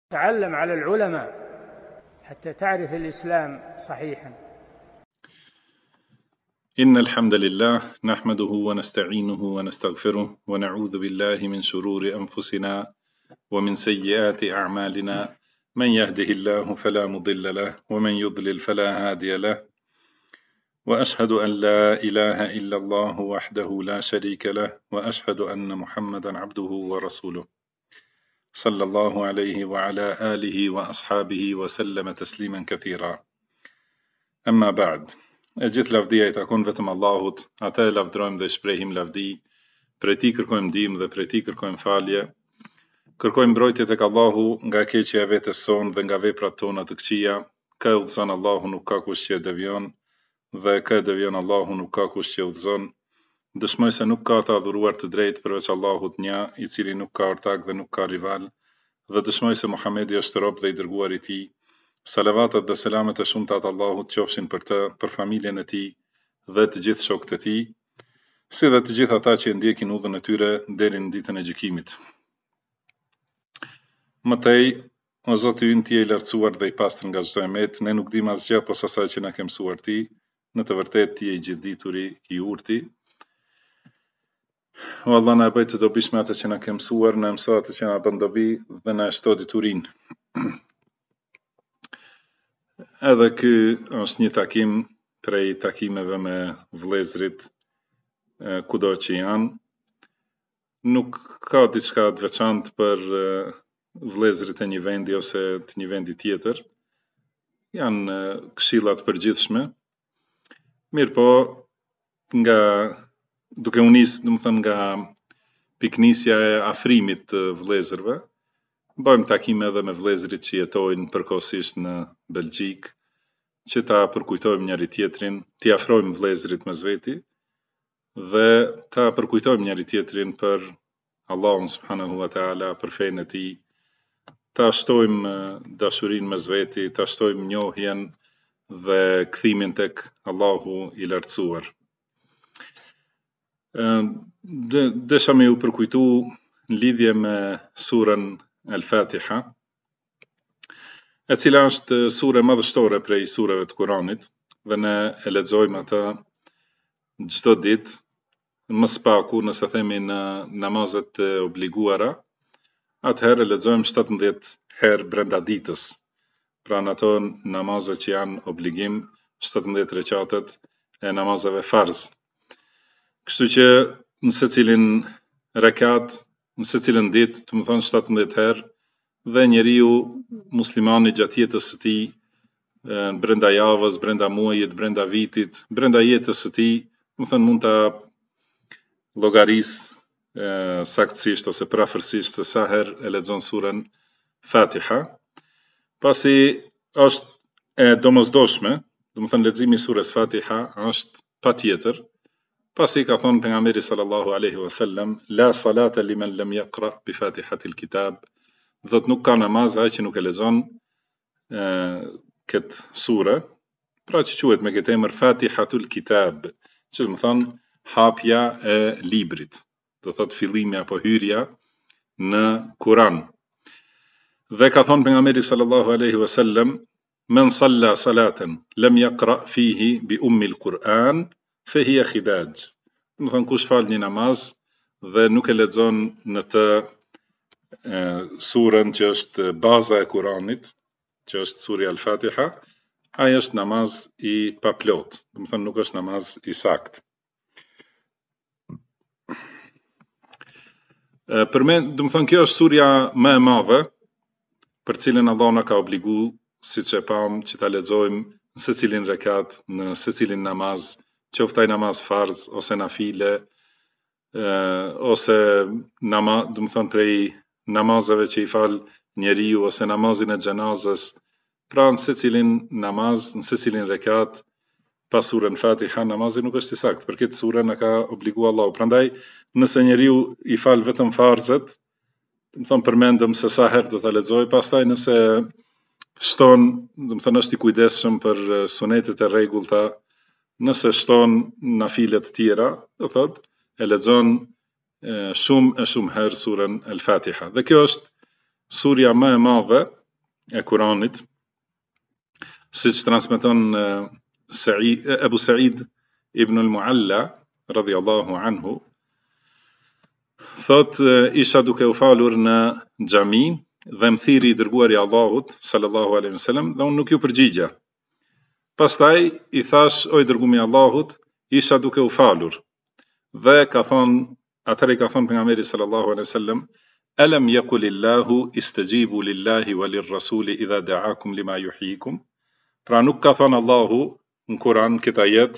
تعلم على العلماء حتى تعرف الإسلام صحيحا. إن الحمد لله نحمده ونستعينه ونستغفره ونعوذ بالله من شرور أنفسنا ومن سيئات أعمالنا، من يهده الله فلا مضل له ومن يضلل فلا هادي له، وأشهد أن لا إله إلا الله وحده لا شريك له، وأشهد أن محمدا عبده ورسوله صلى الله عليه وعلى آله وأصحابه وسلم تسليما كثيرا. أما بعد، gjithë lavdia I takon vetëm Allahut, ata e lavdrojmë dhe shprehim lavdi, prej Tij kërkojmë ndihmë dhe prej Tij kërkojmë falje. Kërkojmë mbrojtje tek Allahu nga keqja e vetes sonë dhe nga veprat tona të këqija. Kë udhëzon Allahu nuk ka kush që e devion, dhe kë e devion Allahu nuk ka kush që udhëzon. Dëshmoj se nuk ka të adhuruar të drejtë përveç Allahut një, I cili nuk ka ortak dhe nuk ka rival, dhe dëshmoj se Muhamedi është rob dhe I dërguar I Tij. Salavatet dhe selamet e shumta të Allahut qofshin për të, për familjen e tij dhe të gjithë shokët e tij, si dhe të gjithë ata që ndjekin udhën e tyre deri në ditën e gjykimit. Mëtej, o Zoti ynë, Ti je I lartësuar dhe I pastër nga çdo emet, ne nuk dim asgjë posa asaj që na ke mësuar Ti, në të vërtetë Ti je I gjithdituri, I urti. O Allah, na e bëj të dobishme atë që na ke mësuar, na mëso atë që na bën dobi dhe na shto diturinë. Edhe ky është një takim prej takimeve me vëllezërit kudo që janë. Nuk ka diçka të veçantë për vëllezërit e një vendi ose të një vendi tjetër. Janë këshilla të përgjithshme. Mirë po, nga duke u nis, domethënë nga piknisja e afrimit të vëllezërve, bëjmë takime edhe me vëllezërit që jetojnë përkohësisht në Belgjik, që ta përkujtojmë njëri tjetrin, t'i afrojmë vëllezërit mes veti dhe ta përkujtojmë njëri tjetrin për Allahun subhanahu wa taala, për fenë e tij, ta shtojmë dashurinë mes veti, ta shtojmë njohjen dhe kthimin tek Allahu I lartësuar. Desha me ju përkujtu në lidhje me surën Al-Fatiha, e cila është sure madhështore prej sureve të Kuranit, dhe ne e lexojmë atë çdo ditë, më së paku nëse themi në namazet e obliguara, atëherë e lexojmë 17 herë brenda ditës. Pra në ato namazet që janë obligim, 17 rekatet e namazeve farz. Kështu që në secilin rekat, në secilën ditë, të më thonë 17 herë, dhe njeriu muslimani gjatë jetës së tij, brenda javës, brenda muajit, brenda vitit, brenda jetës së tij, më thënë mund ta llogaris saktësisht ose prafërsisht se sa herë e lexon surën Fatiha. Pasi është e domosdoshme, do të thënë leximi I surës Fatiha është patjetër, pasi ka thonë pejgamberi sallallahu alaihi wasallam, la salata liman lam yaqra bi Fatihatil kitab, do të nuk ka namaz ai që nuk e lexon këtë sure, pra që quhet me këtë emër Fatihatul Kitab, që do të thonë hapja e librit, do thotë fillimi apo hyrja në Kur'an. Dhe ka thonë pejgamberi sallallahu alaihi wasallam, men salla salatan lam yaqra fihi bi ummil Qur'an fa hiya khidaj. Do të thonë kush fal një namaz dhe nuk e lexon në të surën që është baza e Kuranit, që është surja Al-Fatiha, ai është namaz I paplot, do të thonë nuk është namaz I sakt. Për me, do të thonë kjo është surja më e madhe, për cilën Allah na ka obliguar, siç e pam, që ta lexojmë në secilin rekat, në secilin namaz, qoftë ai namaz farz ose nafile, ose namaz, do të thonë prej namazeve që I fal njeriu ose namazin e xhenazës, pra në secilin namaz, në secilin rekat, pas surën Fatiha, namazi nuk është I sakt, për këtë surë na ka obliguar Allahu. Prandaj, nëse njeriu I fal vetëm farzet, do të thonë përmendëm se sa herë do ta lexoj, pastaj nëse shton, do të thonë është I kujdesshëm për sunetet e rregullta, nëse shton nafilet të tjera, do thotë e lexon shumë herë surën Al-Fatiha. Dhe kjo është surja më e madhe e Kuranit, siç transmeton Abu Sa'id ibn al-Mualla radhiyallahu anhu, thot isha duke u falur në xhami dhe më thiri i dërguari i Allahut sallallahu alaihi wasallam dhe unë nuk ju përgjigja. Pastaj i thash, o i dërguari i Allahut, isha duke u falur. Dhe ka thon, atëri ka thon pejgamberi sallallahu alaihi wasallam, alam yaqulillahu istajibu lillahi walirrasuli idha da'akum lima yuhyikum. Pra nuk ka thon Allahu në Kur'an këtë ajet,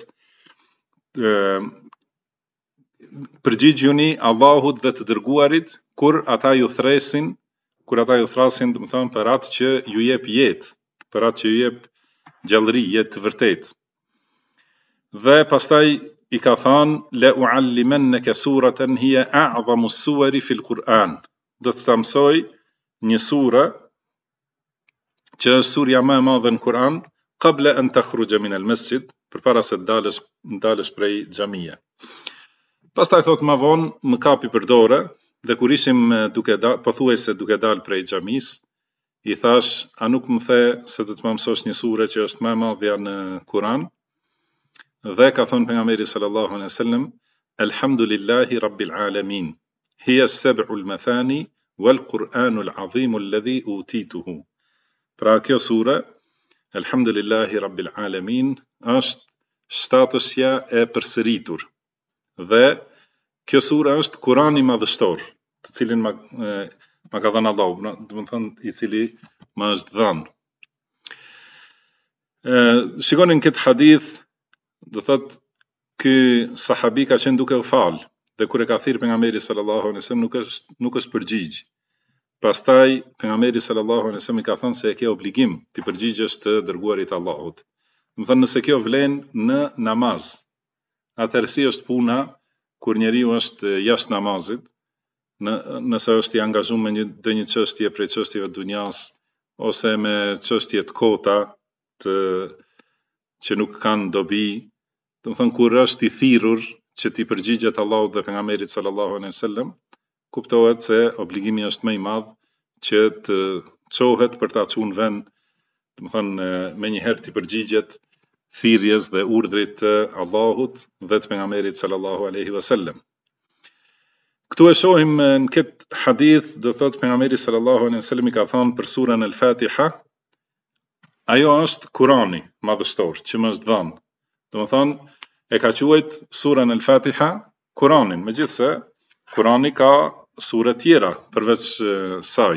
përgjigjuni Allahut dhe të dërguarit kur ata ju thrasin, do të thonë për atë që ju jep jetë, për atë që ju jep gjallëri, jetë të vërtetë. Dhe pastaj i ka thënë la uallimannaka suratan hiya a'zamu as-suwari fil Qur'an. Do të mësoj një sure që është surja më e madhe në Kur'an, qabla an takhruja min al-masjid, përpara se dalësh prej xhamia. Pastaj thot më vonë më kapi për dorë dhe kur ishim pothuajse duke dalë prej xhamis, i thash, a nuk më the se do të më mësosh një sure që është më e madhja në Kur'an? Dhe ka thënë pejgamberi sallallahu alaihi wasallam, alhamdulillahi rabbil alamin, hiya as-sab'u al-mathani wal Qur'anu al-azim alladhi utituhu. Pra kjo sure, alhamdulillahi rabbil alamin, është shtatëshja e përsëritur. Dhe kjo sure është Kurani madhështor, të cilin ma ka dhënë Allahu, do të thënë i cili më është dhënë. Shikonin këtë hadith, do thot ky sahabi ka qenë duke u fal dhe kur e ka thirrë pejgamberi sallallahu alaihi wasallam nuk është përgjigj. Pastaj pejgamberi sallallahu alaihi wasallam i ka thënë se e ke obligim të përgjigjesh të dërguarit të Allahut. Do thënë nëse kjo vlen në namaz, atëherë si është puna kur njeriu është jashtë namazit, nëse është i angazhuar me një çështje prej çështjeve të dunjas ose me çështje të kota që nuk kanë dobi. Do të thënë kur është i thirrur që t'i përgjigjet Allahut dhe pejgamberit sallallahu alaihi wasallam, kuptohet se obligimi është më i madh që të çohet për ta çuar në vend, do të thënë me një herë t'i përgjigjet thirrjes dhe urdhrit të Allahut dhe të pejgamberit sallallahu alaihi wasallam. Këtu e shohim në këtë hadith, do thotë pejgamberi sallallahu alaihi wasallam i ka thënë për surën Al-Fatiha, ajo është Kurani madhështor që më është dhënë. Do të thonë e ka quajt surën Al-Fatiha Kuranin, megjithse Kurani ka sure tjera përveç saj.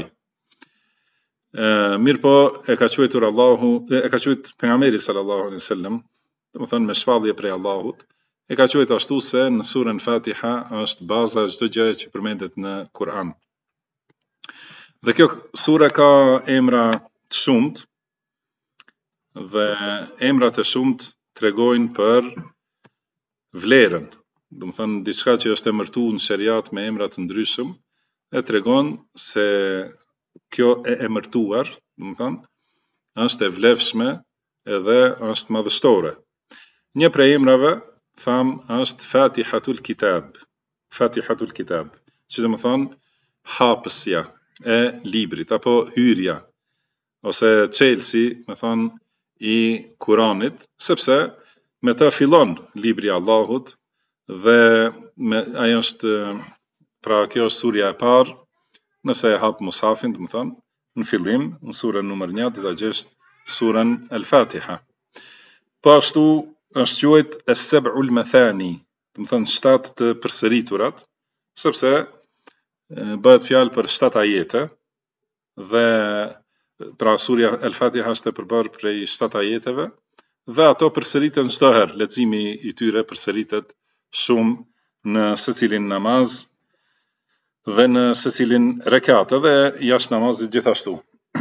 Mirë po e ka quajtur pejgamberi sallallahu alaihi wasallam, do të thonë me shpallje prej Allahut, e ka quajtur ashtu se në surën Fatiha është baza e çdo gjëje që përmendet në Kur'an. Dhe kjo sure ka emra të shumtë dhe emrat e shumtë tregojnë për vlerën. Do të thonë diçka që është emërtuar në sheriat me emra të ndryshëm, e tregon se kjo e emërtuar, do të thonë, është e vlefshme edhe është madhështore. Një prej emrave tham është Fatihatul Kitab, që do të thonë hapësja e librit apo hyrja ose çelësi, më thonë, i Kuranit, sepse me ta fillon libri i Allahut dhe ajo është, pra kjo është surja e parë, nëse e hap mushafin, do të thonë, në fillim, në surën numër 1 do ta gjesh surën Al-Fatiha. Po ashtu është quajt as-sab'u al-mathani, do të thonë 7 të përsëriturat, sepse bëhet fjalë për 7 ajete dhe pra surja Al-Fatiha është e përbërë prej 7 ajeteve dhe ato përsëriten çdo herë, leximi i tyre përsëritet shumë në secilin namaz dhe në secilin rekat dhe jashtë namazit gjithashtu.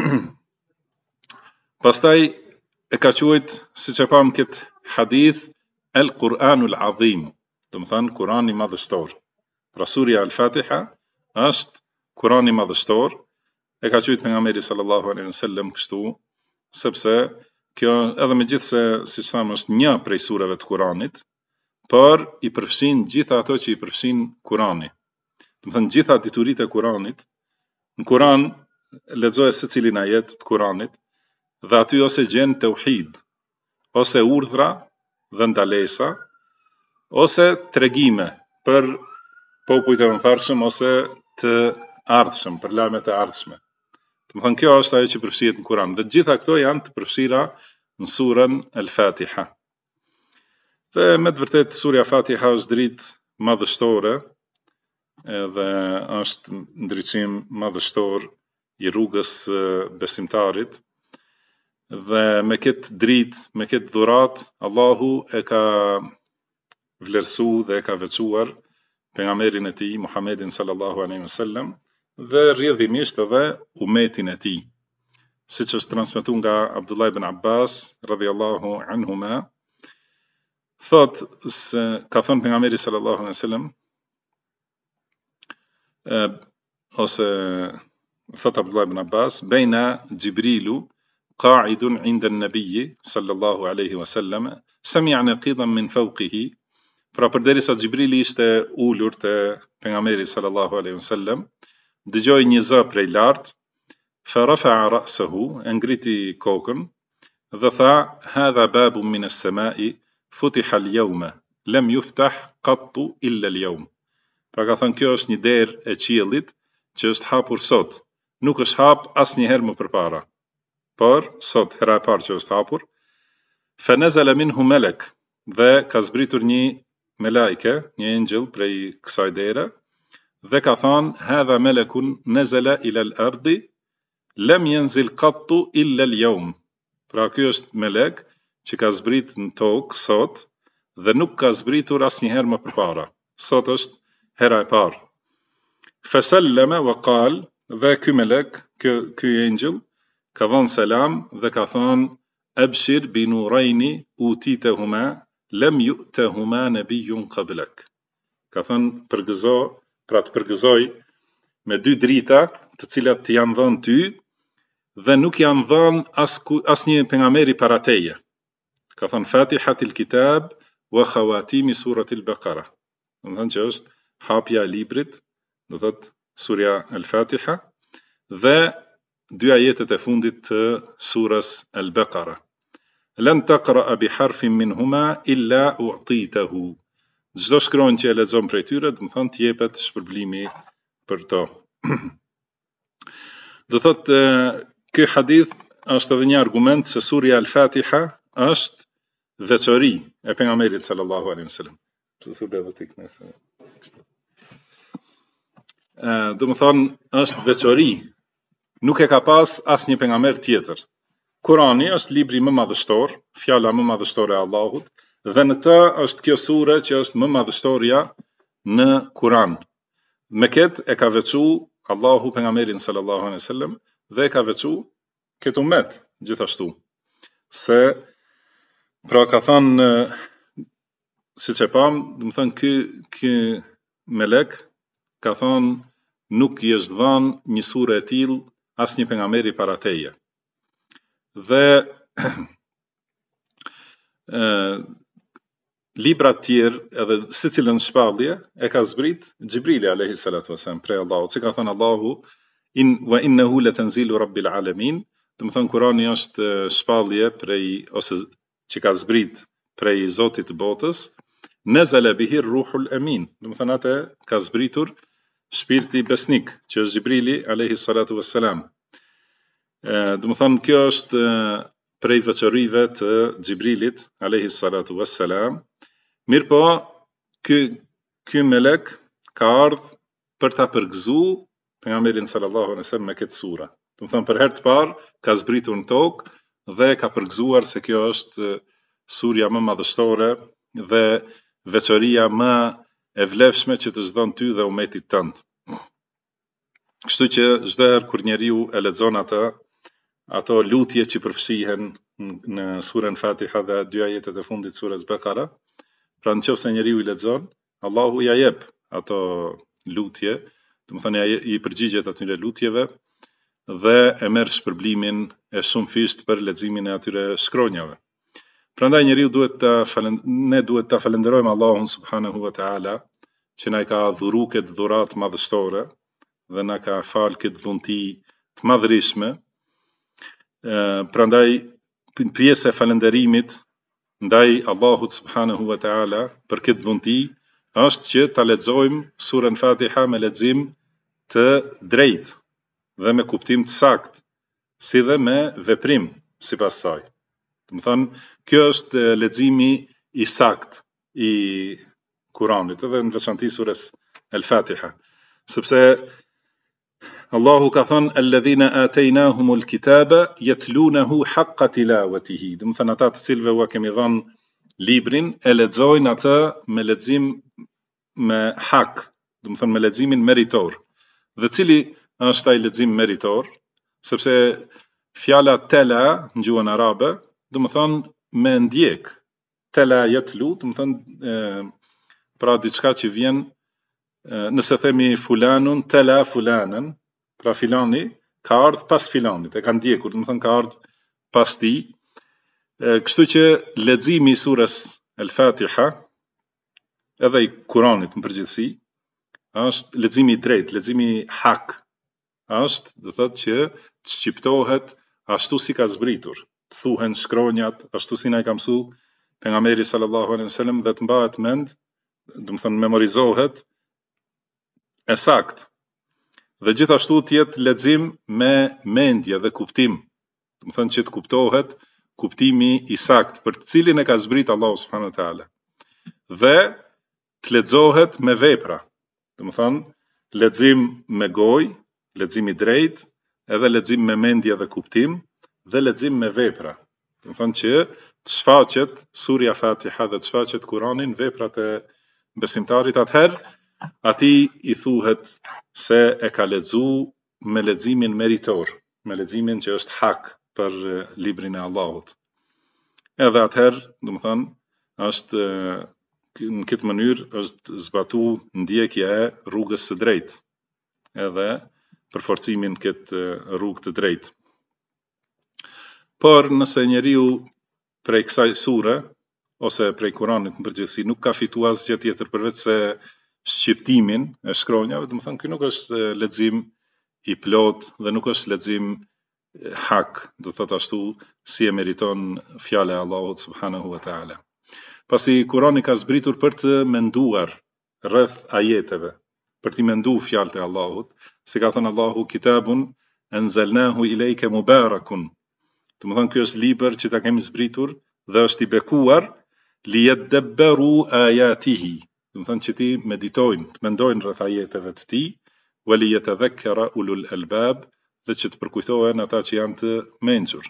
Pastaj e ka quajt, siç e pam këtë hadith, Al-Qur'anul Azim, do të thonë Kurani madhështor. Pra surja Al-Fatiha është Kurani madhështor, e ka quajt pejgamberi sallallahu alaihi wasallam kështu, sepse kjo edhe megjithse siç thamë është një prej sureve të Kuranit, por i përfshin gjitha ato që i përfshin Kurani. Do të thënë gjitha dituritë e Kuranit. Në Kuran lexojë secilin ajet të Kuranit dhe aty ose gjen tauhid, ose urdhra dhe ndalesa, ose tregime për popujt e mëparshëm ose të ardhshëm, për lajmet e ardhshme. Do të thonë kjo është ajo që përfshihet në Kur'an. Dhe gjitha këto janë të përfshira në surën Al-Fatiha. Dhe me të vërtetë surja Fatiha është dritë madhështore, edhe është ndriçim madhështor i rrugës besimtarit. Dhe me këtë dritë, me këtë dhuratë, Allahu e ka vlerësuar dhe e ka veçuar pejgamberin e tij Muhammedin sallallahu alaihi wasallam dhe rrjedhimisht edhe umetin e tij. Siç është transmetuar nga Abdullah ibn Abbas radhiyallahu anhuma, thot se ka thënë pejgamberi sallallahu alaihi wasallam, ose thot Abdullah ibn Abbas, bejna Gjibrilu qa'idun inda an-nabiyyi sallallahu alaihi wasallam sami'a naqidan min fawqihi. Pra përderisa Gjibrili ishte ulur te pejgamberi sallallahu alaihi wasallam, dëgjoi një zë prej lart, fa rafa'a ra'sahu, ngriti kokën dhe tha, hadha babun min as-sama'i futiha al-yawma lam yuftah qattu illa al-yawm. Pra ka thënë kjo është një derë e qiellit që është hapur sot, nuk është hap asnjëherë më përpara, por sot hera e parë që është hapur. Fa nazala minhu malak, dhe ka zbritur një melaike, një engjëll prej kësaj dere, dhe ka thënë hadha malakun nazala ila al-ardi lam yanzil qattu illa al-yawm. Pra ky është melek që ka zbrit në tokë sot dhe nuk ka zbritur asnjëherë më përpara. Sot është hera e parë. Fasallama wa qal, dhe ky melek, ky engjëll ka dhënë selam dhe ka thënë abshir bi nurayni utitahuma lam yu'tahuma nabiyyun qablak. Ka thënë përgëzo, pra të përgëzoj me dy drita të cilat të janë dhënë ty dhe nuk janë dhënë asnjë pejgamberi para teje. Ka thënë Fatihatil Kitab wa khawatimi suratil Baqara. Do të thonë që është hapja e librit, do thotë surja Al-Fatiha dhe dy ajetet e fundit të surës Al-Baqara. Lan taqra'a bi harfin minhuma illa u'titahu. Çdo shkronjë që e lexon prej tyre, do të thonë të jepet shpërblimi për to. Do thotë ky hadith është edhe një argument se surja Al-Fatiha është veçori e pejgamberit sallallahu alaihi wasallam. Do të thonë është veçori, nuk e ka pas asnjë pejgamber tjetër. Kurani është libri më madhështor, fjala më madhështore e Allahut, dhe në të është kjo sure që është më madhështoria në Kuran. Me këtë e ka veçu Allahu pejgamberin sallallahu alaihi wasallam dhe e ka veçu këtë ummet gjithashtu. Se pra ka thënë, siç e pam, do të thënë ky melek ka thënë nuk i është dhënë një sure e tillë asnjë pejgamberi para teje. Dhe libra të tjerë edhe secilën shpallje e ka zbrit Gjibrili alayhi salatu wasalam prej Allahut, që ka thënë Allahu wa innahu latanzilu rabbil alamin. Do të thënë Kurani është shpallje prej, ose që ka zbrit prej Zotit të botës, nazala bihi ruhul amin. Do të thënë atë ka zbritur shpirti besnik, që është Gjibrili alayhi salatu wassalam. Do të thënë kjo është prej veçorive të Gjibrilit alayhi salatu wassalam. Mirpo ky melek ka ardhur për ta përgëzuar pejgamberin sallallahu alaihi wasallam me këtë sure. Do të thënë për herë të parë ka zbritur në tokë dhe ka përgëzuar se kjo është surja më madhështore dhe veçoria më e vlefshme që të çdon ty dhe umetit tënd. Kështu që çdo herë kur njeriu e lexon ato lutje që përfshihen në surën Fatiha dhe dy ajetet e fundit surës Baqara, pra nëse njeriu i lexon, Allahu ja jep ato lutje, do të thonë i përgjigjet atyre lutjeve dhe e merr shpërblimin e shumëfisht për leximin e atyre shkronjave. Prandaj njeriu ne duhet ta falenderojmë Allahun subhanahu wa taala që na ka dhuru këtë dhuratë madhështore dhe na ka fal këtë dhunti të madhërishme. Prandaj pjesë e falënderimit ndaj Allahut subhanahu wa taala për këtë dhunti është që ta lexojmë surën Fatiha me lexim të drejtë dhe me kuptim të saktë, si dhe me veprim sipas saj. Do të thonë, kjo është leximi i saktë i Kuranit, edhe në veçanti surës El-Fatiha, sepse Allahu ka thënë alladhina atainahumul kitaba yatlunahu haqqa tilawatihi. Do të thonë ata të cilëve u kemi dhënë librin e lexojnë atë me lexim me hak, do të thonë me leximin meritor. Dhe cili është ai lexim meritor? Sepse fjala tela në gjuhën arabe, do të thonë me ndjek. Tela yatlu, do të thonë pra diçka që vjen, nëse themi fulanun tela fulanen, pra filani ka ardhur pas filanit, e ka ndjekur, do të thonë ka ardhur pas tij. Kështu që leximi i surës El-Fatiha edhe i Kuranit në përgjithësi është leximi i drejtë, leximi hak, është, do thotë që të shqiptohet ashtu si ka zbritur, të thuhen shkronjat ashtu si na i ka mësuar pejgamberi sallallahu alaihi wasallam dhe të mbahet mend, do të thonë memorizohet e sakt. Dhe gjithashtu të jetë lexim me mendje dhe kuptim, do të thonë që të kuptohet kuptimi i sakt për të cilin e ka zbrit Allahu subhanahu wa taala. Dhe të lexohet me vepra. Do të thonë lexim me gojë, lexim i drejtë, edhe lexim me mendje dhe kuptim, dhe lexim me vepra. Do të thonë që të shfaqet surja Fatiha dhe të shfaqet Kurani në veprat e besimtarit, atëherë atij i thuhet se e ka lexuar me leximin meritor, me leximin që është hak për librin e Allahut. Edhe atëherë, do të thonë, është në këtë mënyrë është zbatu ndjekja e rrugës së drejtë, edhe përforcimin këtë rrugë të drejtë. Por nëse njeriu prej kësaj sure ose prej Kuranit në përgjithësi nuk ka fituar asgjë tjetër përveç se shqiptimin e shkronjave, do të thonë ky nuk është lexim i plot dhe nuk është lexim hak, do thotë ashtu si e meriton fjala e Allahut subhanahu wa taala. Pasi Kurani ka zbritur për të menduar rreth ajeteve, për të menduar fjalët e Allahut, si ka thënë Allahu kitabun anzalnahu ilayka mubarakun. Do të thonë ky është libër që ta kemi zbritur dhe është i bekuar liyadabbaru ayatihi. Do të thonë që ti meditojnë, të mendojnë rreth ajeteve të tij, wa liyatadhakkara ulul albab, dhe që të përkujtohen ata që janë të mençur.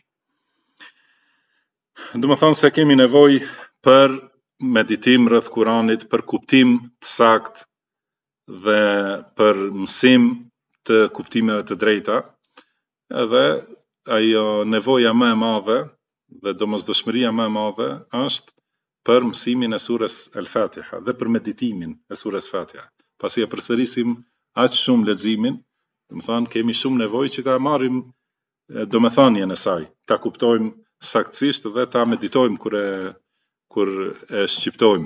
Do të thonë se kemi nevojë për meditim rreth Kuranit, për kuptim të saktë dhe për mësim të kuptimeve të drejta, edhe ajo nevoja më e madhe dhe domosdoshmëria më e madhe është për mësimin e surës El-Fatiha dhe për meditimin e surës Fatiha. Pasi e përsërisim aq shumë leximin, do të thonë kemi shumë nevojë që ta marrim domethënien e saj, ta kuptojmë saktësisht dhe ta meditojmë kur e shqiptojmë.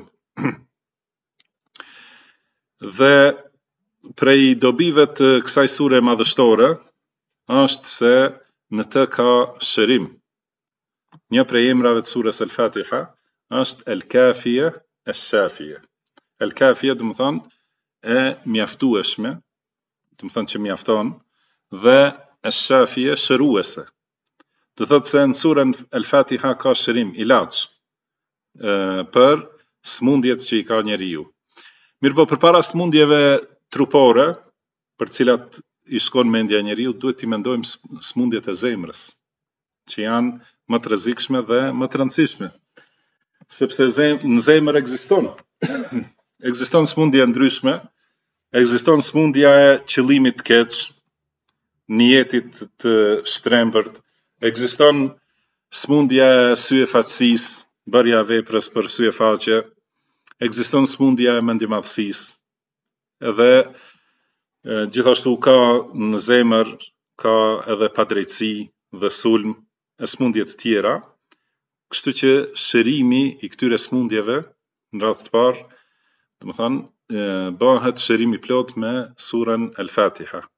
Dhe prej dobive të kësaj sure madhështore është se në të ka shërim. Një prej emrave të surës El-Fatiha është El-Kafia El-Shafia. El-Kafia do të thonë e mjaftueshme, do të thonë që mjafton, dhe El-Shafia shëruese. Do thotë se në surën El-Fatiha ka shërim, ilaç për smundjet që i ka njeriu. Mirëpo përpara smundjeve trupore, për cilat i shkon mendja njeriu, duhet t'i mendojmë smundjet e zemrës, që janë më të rrezikshme dhe më të rëndësishme. Sepse në zemër ekziston smundje ndryshme, ekziston smundja e qëllimit të keq, niyetit të shtrembërt, ekziston smundja e syefaqësisë, bërja veprës për syefaqe, ekziston smundja e mendjemadhësisë, edhe gjithashtu ka në zemër ka edhe padrejtësi dhe sulm e smundje të tjera, kështu që shërimi i këtyre smundjeve në radhë të parë, do të thonë bëhet shërim i plot me surën El-Fatiha,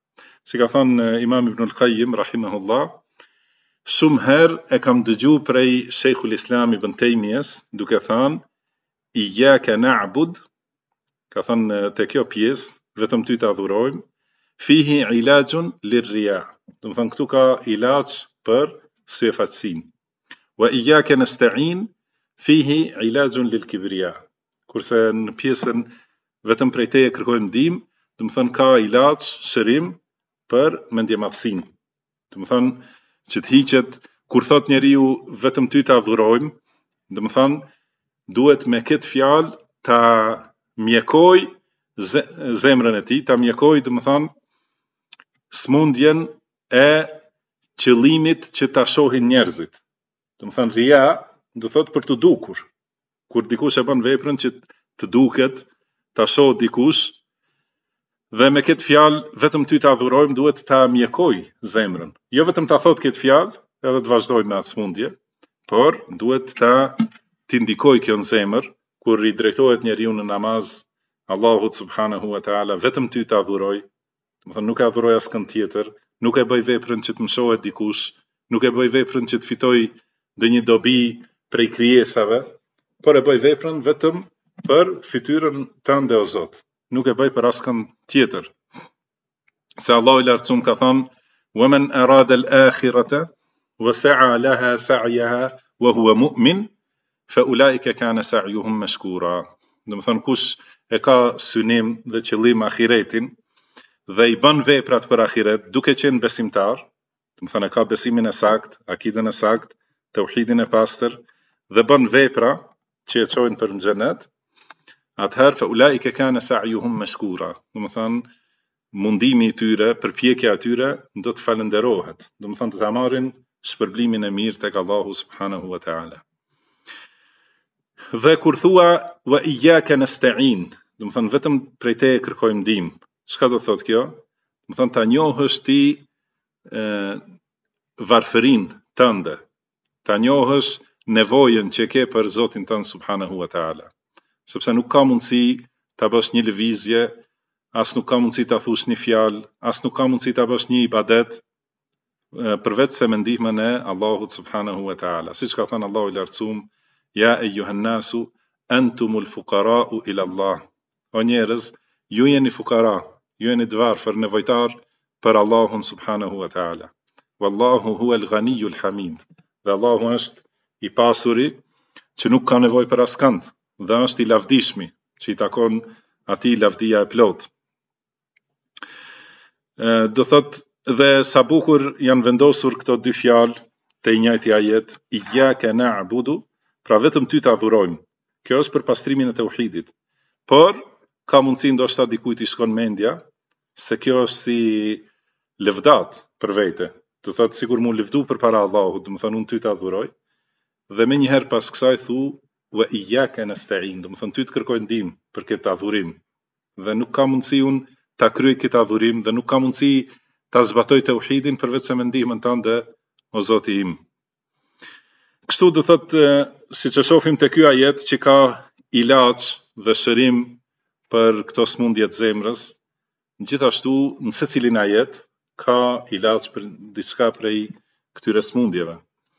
Si ka thënë Imam Ibnul Qayyim rahimahullah, shumë herë e kam dëgju prej Sheikhul Islam Ibn Taymijes duke thënë Iyyaka na'bud, ka thënë te kjo pjesë vetëm ty të adhurojmë, fihi ilajun lirriya, do të thënë këtu ka ilaç për syefaqësinë. Wa iyyaka nasta'in fihi ilajun lilkibriya. Kurse në pjesën vetëm prej teje kërkojmë ndihmë, do të thënë ka ilaç shërim për mendjemadhsinë. Do të thënë që të hiqet kur thot njeriu vetëm ty të adhurojmë, do të thënë duhet me këtë fjalë ta mjekoj zemrën e tij, ta mjekoj, do të thënë smundjen e qëllimit që ta shohin njerëzit. Do të thënë ria do thot për të dukur. Kur dikush e bën veprën që të duket, ta shoh dikush, dhe me këtë fjalë vetëm ty të adhurojmë duhet ta mjekoj zemrën. Jo vetëm ta thot këtë fjalë, edhe të vazhdoj me atë smundje, por duhet ta t'indikoj kjo në zemër, kur i drejtohet njeriu në namaz Allahut subhanahu wa taala, vetëm ty të adhuroj, do të thënë nuk e adhuroj askënd tjetër, nuk e bëj veprën që të më shohet dikush, nuk e bëj veprën që të fitoj ndonjë dobi prej krijesave, por e bëj veprën vetëm për fytyrën tënde o Zot. Nuk e bëj për askënd tjetër. Se Allahu i lartësuar ka thënë: "Wa man arada al-akhirata wa sa'a laha sa'yaha wa huwa mu'min, fa ulaika kana sa'yuhum mashkura." Do të thënë kush e ka synim dhe qëllim ahiretin dhe i bën veprat për ahiret duke qenë besimtar, do të thënë ka besimin e saktë, akiden e saktë, tauhidin e pastër dhe bën vepra që e çojnë për në xhenet, atëherë fa ulaika kana sa'yuhum mashkura. Do të thënë mundimi i tyre, përpjekja e tyre do të falenderohet. Do të thënë të ta marrin shpërblimin e mirë tek Allahu subhanahu wa taala. Dhe kur thua wa iyyaka nasta'in, do të thënë vetëm prej teje kërkojmë ndihmë. Çka do thotë kjo? Do të thënë ta njohësh ti varfërinë tënde, ta njohësh nevojën që ke për Zotin tënd subhanahu wa taala. Sepse nuk ka mundësi ta bësh një lëvizje, as nuk ka mundësi ta thush një fjalë, as nuk ka mundësi ta bësh një ibadet përveç se me ndihmën e Allahut subhanahu wa taala. Siç ka thënë Allahu i lartësuar: "Ya ayyuhan nasu antumul fuqara'u ila Allah." O njerëz, ju jeni fukara, ju jeni të varfër, nevojtar për Allahun subhanahu wa taala. Wallahu huwal ghaniyul hamid. Dhe Allahu është i pasuri që nuk ka nevojë për askënd, dhe është i lavdishmi, që i takon atij lavdia e plot. Do thot dhe sa bukur janë vendosur këto dy fjalë te i njëjti ajet, iyyaka na'budu, pra vetëm ty të adhurojmë. Kjo është për pastrimin e tauhidit. Por ka mundësi ndoshta dikujt i shkon mendja se kjo është si lëvdat për vete. Do thot sikur mu lëvdu përpara Allahut, do të thonë unë ty të adhuroj, dhe më njëherë pas kësaj thu wa iyyaka nasta'in, do të thonë ty të kërkoj ndihmë për këtë adhurim. Dhe nuk ka mundësi unë ta kryej këtë adhurim dhe nuk ka mundësi ta zbatoj tauhidin përveç se me ndihmën tënde o Zoti im. Kështu do thot siç e shohim te ky ajet që ka ilaç dhe shërim për këto smundje të zemrës, gjithashtu në secilin ajet ka ilaç për diçka prej këtyre smundjeve.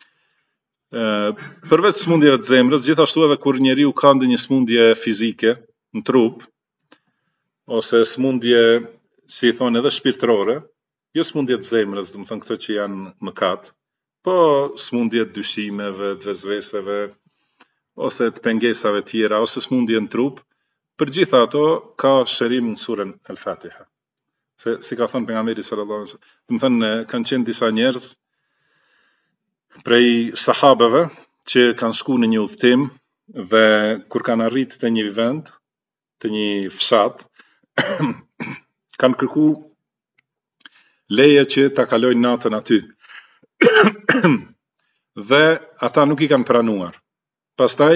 Përveç smundjeve të zemrës, gjithashtu edhe kur njeriu ka ndonjë smundje fizike në trup, ose smundje, si i thonë edhe shpirtërore, jo smundje të zemrës, do të thënë këto që janë mëkat, po smundje të dyshimeve, të vezveseve, ose të pengesave tjera, ose smundje në trup, për gjitha ato ka shërim në surën Al-Fatiha. Si ka thënë pejgamberi sallallahu alaihi wasallam, do të thënë kanë qenë disa njerëz prej sahabeve që kanë shku në një udhtim dhe kur kanë arritë te një vend, te një fshat, kanë kërku leje që ta kalojnë natën aty. Dhe ata nuk i kanë pranuar. Pastaj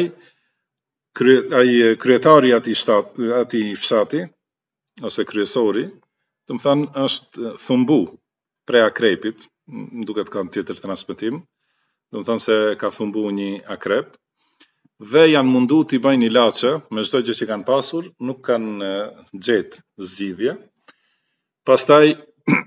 kryetari atij fshati ose kryesori, do të thënë është thumbu prej akrepit, më duket ka tjetër transmetim, do të thënë se ka thumbu një akrep dhe janë mundu t'i bëjnë ilaçe me çdo gjë që kanë pasur, nuk kanë gjetë zgjidhje. Pastaj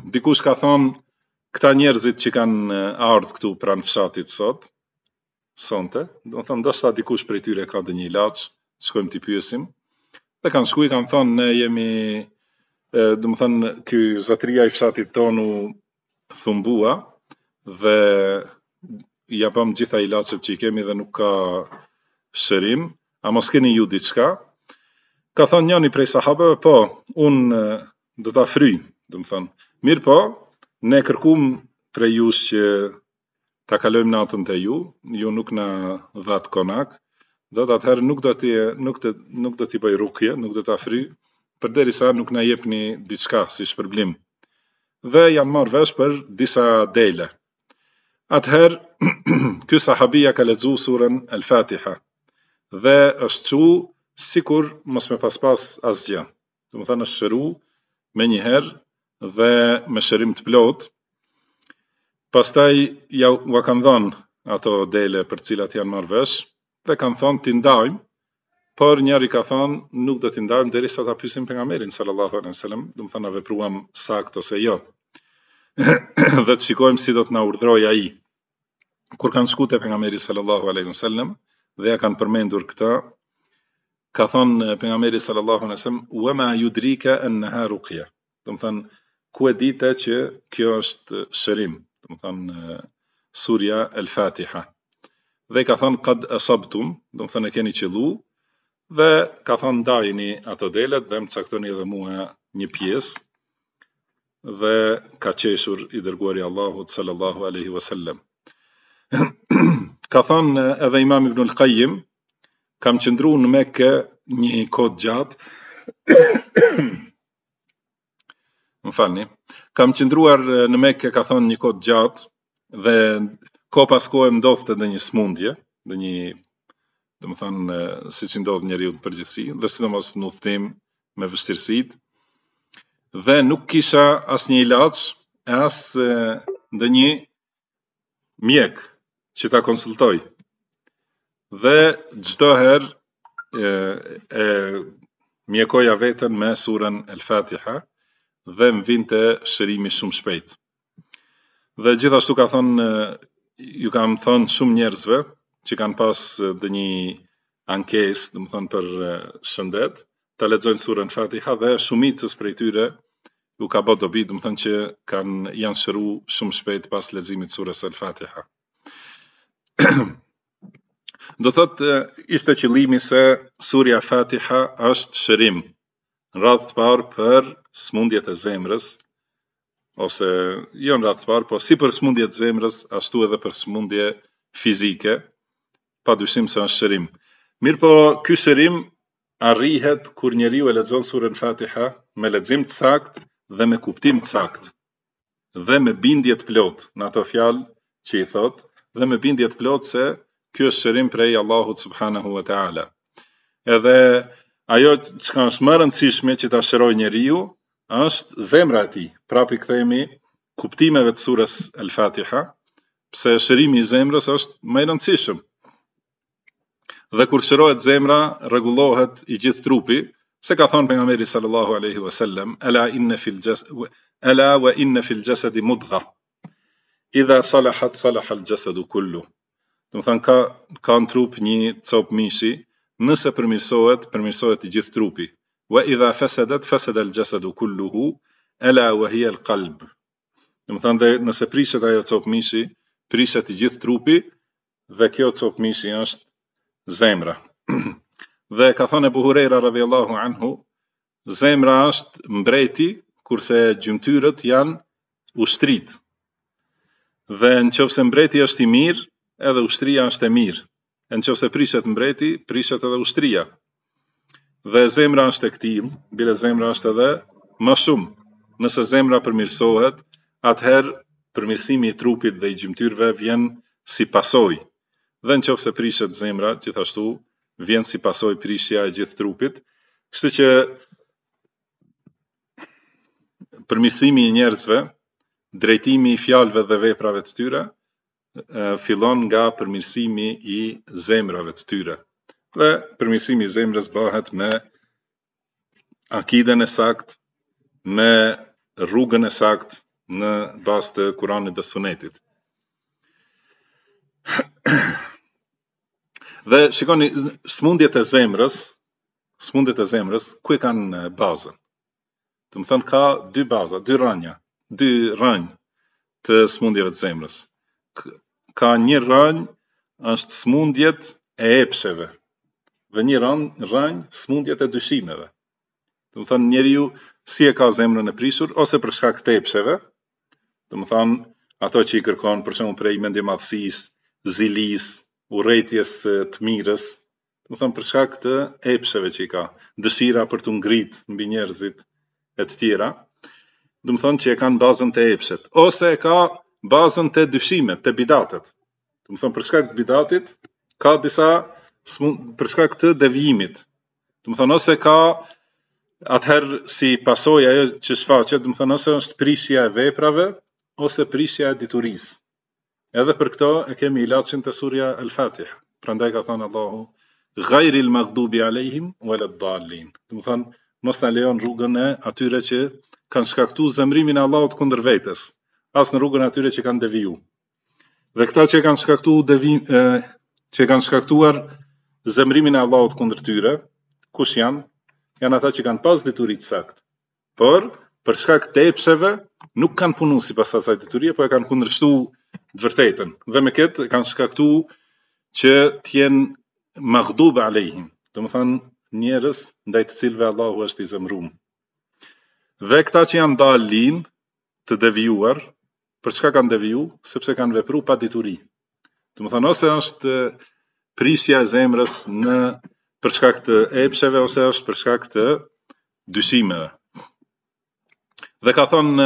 dikush ka thonë këta njerëzit që kanë ardhur këtu pranë fshatit sonte, do të thonë ndoshta dikush prej tyre ka ndonjë ilaç, shkojmë t'i pyesim. Dhe kanë shkuar kanë thonë ne jemi do të thonë ky zotëria i fshatit ton u thumbua dhe ja bëm gjitha ilaçet që i kemi dhe nuk ka shërim, a mos keni ju diçka? Ka thonë njëri prej sahabeve, po, unë do ta fryj, do të thonë. Mirë po, ne kërkum prej jush që ta kalojmë natën te ju nuk na dhat konak, do të atëherë nuk do t'i bëj rukje, nuk do ta fryj, përderisa nuk na jepni diçka si shpërblim. Dhe janë marrë vesh për disa dele. Atëherë ky sahabia ka lexuar surën Al-Fatiha dhe është çu sikur mos me pas asgjë. Do të thonë është shëru me një herë dhe me shërim të plot. Pastaj ja u kanë dhënë ato dele për cilat janë marrë vesh dhe kanë thonë ti ndajmë, por njëri ka thonë nuk do t'i ndajmë derisa ta pyesim pejgamberin sallallahu alaihi wasallam, do të thonë a vepruam sakt ose jo. Dhe të shikojmë si do të na urdhrojë ai. Kur kanë shkuar te pejgamberi sallallahu alaihi wasallam dhe ja kanë përmendur këtë, ka thonë pejgamberi sallallahu alaihi wasallam wa ma yudrika annaha ruqya. Do të thonë ku e ditë që kjo është shërim, do të thonë surja Al-Fatiha. Dhe ka thonë qad asabtum, do të thonë e keni qellu, dhe ka thonë ndajini ato delet dhe më caktoni edhe mua një pjesë, dhe ka qeshur i dërguari Allahut sallallahu alaihi wasallam. Ka thonë edhe Imam Ibn al-Qayyim, kam qëndru në Mekë një kohë gjatë, më falni, kam qëndruar në Mekë, ka thonë një kohë gjatë, dhe ko pas kohë ndodhte edhe një smundje, dhe një, do të thonë, siç i ndodh njeriu në përgjithësi, dhe sidomos në udhtim me vështirësitë, dhe nuk kisha asnjë ilaç, as ndonjë mjek që ta konsultoj. Dhe çdo herë e mjekoja veten me surën Al-Fatiha dhe më vinte shërimi shumë shpejt. Dhe gjithashtu ka thonë, ju kam thonë shumë njerëzve që kanë pas ndonjë ankesë, do të thonë për shëndet, ta lexojnë surën Fatiha dhe shumicës prej tyre u ka bë dobi, do të thonë që janë shëru shumë shpejt pas leximit surës Al-Fatiha. Do thotë ishte qëllimi se surja Fatiha është shërim në radhë të parë për smundjet e zemrës, ose jo në radhë të parë, po si për smundjet e zemrës, ashtu edhe për smundje fizike, pa dyshim se është shërim. Mirë po, ky shërim arrihet kur njeriu e lexon surën Fatiha me lexim të saktë dhe me kuptim të saktë, dhe me bindje të plot në ato fjalë që i thot, dhe me bindje të plot se ky është shërim prej Allahut subhanahu wa taala. Edhe ajo çka është më rëndësishme që ta shëroj njeriu është zemra e tij. Prapi kthehemi kuptimeve të surës Al-Fatiha, pse shërimi i zemrës është më i rëndësishëm. Dhe kur shërohet zemra, rregullohet i gjithë trupi, se ka thënë pejgamberi sallallahu alaihi wasallam, ala wa inna fil jasadi mudghah. Idha salahat salaha al-jasadu kullu. Do të thonë ka në trup një copë mishi, nëse përmirësohet i gjithë trupi. Wa idha fasadat fasada al-jasadu kulluhu, ala wa hiya al-qalb. Do të thonë nëse prishet ajo copë mishi, prishet i gjithë trupi, dhe kjo copë mishi është zemra. Dhe ka thënë Abu Huraira radhiyallahu anhu, zemra është mbreti, kurse gjymtyrët janë ushtrit. Dhe nëse mbreti është i mirë, edhe ushtria është e mirë. Nëse prishet mbreti, prishet edhe ushtria. Dhe zemra është e këtill, bile zemra është edhe më shumë. Nëse zemra përmirësohet, atëherë përmirësimi i trupit dhe i gjymtyrëve vjen si pasojë. Dhe nëse prishet zemra, gjithashtu vjen si pasojë prishja e gjithë trupit. Kështu që përmirësimi i njerëzve, drejtimi i fjalëve dhe veprave të tyre, fillon nga përmirësimi i zemrave të tyre. Dhe përmirësimi i zemrës bëhet me akiden e saktë, me rrugën e saktë, në bazë të Kuranit dhe Sunetit. Dhe shikoni, smundjet e zemrës, ku e kanë bazën? Do të thënë ka dy baza, dy rënjë të smundjeve të zemrës. Ka një rënjë është smundjet e epsheve dhe një rënjë smundjet e dyshimeve. Do të thënë njeriu si e ka zemrën e prishur ose për shkak të epsheve, do të thënë ato që i kërkon për shembull prej mendjemadhësisë, zilisë, urrëties të mirës, do të thënë për shkak të epsheve që i ka, dëshira për të ngrit mbi njerëzit e të tjera, do të thënë që e kanë bazën të epshet, ose e ka bazën të dyshimet, të bidatet. Do të thënë për shkak të bidatit ka disa për shkak të devijimit. Do të thënë ose ka atëherë si pasojë ajo që shfaqet, do të thënë ose është prishja e veprave ose prishja e diturisë. Edhe për këto e kemi ilaçin të surja Al-Fatiha. Prandaj ka thënë Allahu ghayril maghdubi alejhim waladdallin. Do të thënë mos na lejon rrugën e atyre që kanë shkaktuar zemrimin e Allahut kundër vetes, as në rrugën e atyre që kanë deviju. Dhe këta që kanë shkaktuar zemrimin e Allahut kundër tyre, kush janë? Janë ata që kanë pas dituri të saktë. Por për shkak të epsheve nuk kanë punuar sipas asaj diturie, por e kanë kundërshtuar të vërtetën. Dhe me këtë kanë shkaktuar që të jenë maghdub alejhim, do të thënë njerëz ndaj të cilëve Allahu është i zemruar. Dhe këta që janë dalin të devijuar, për çka kanë deviju? Sepse kanë vepruar pa dituri. Do të thënë ose është prishja e zemrës për shkak të epsheve ose është për shkak të dyshimeve. Dhe ka thonë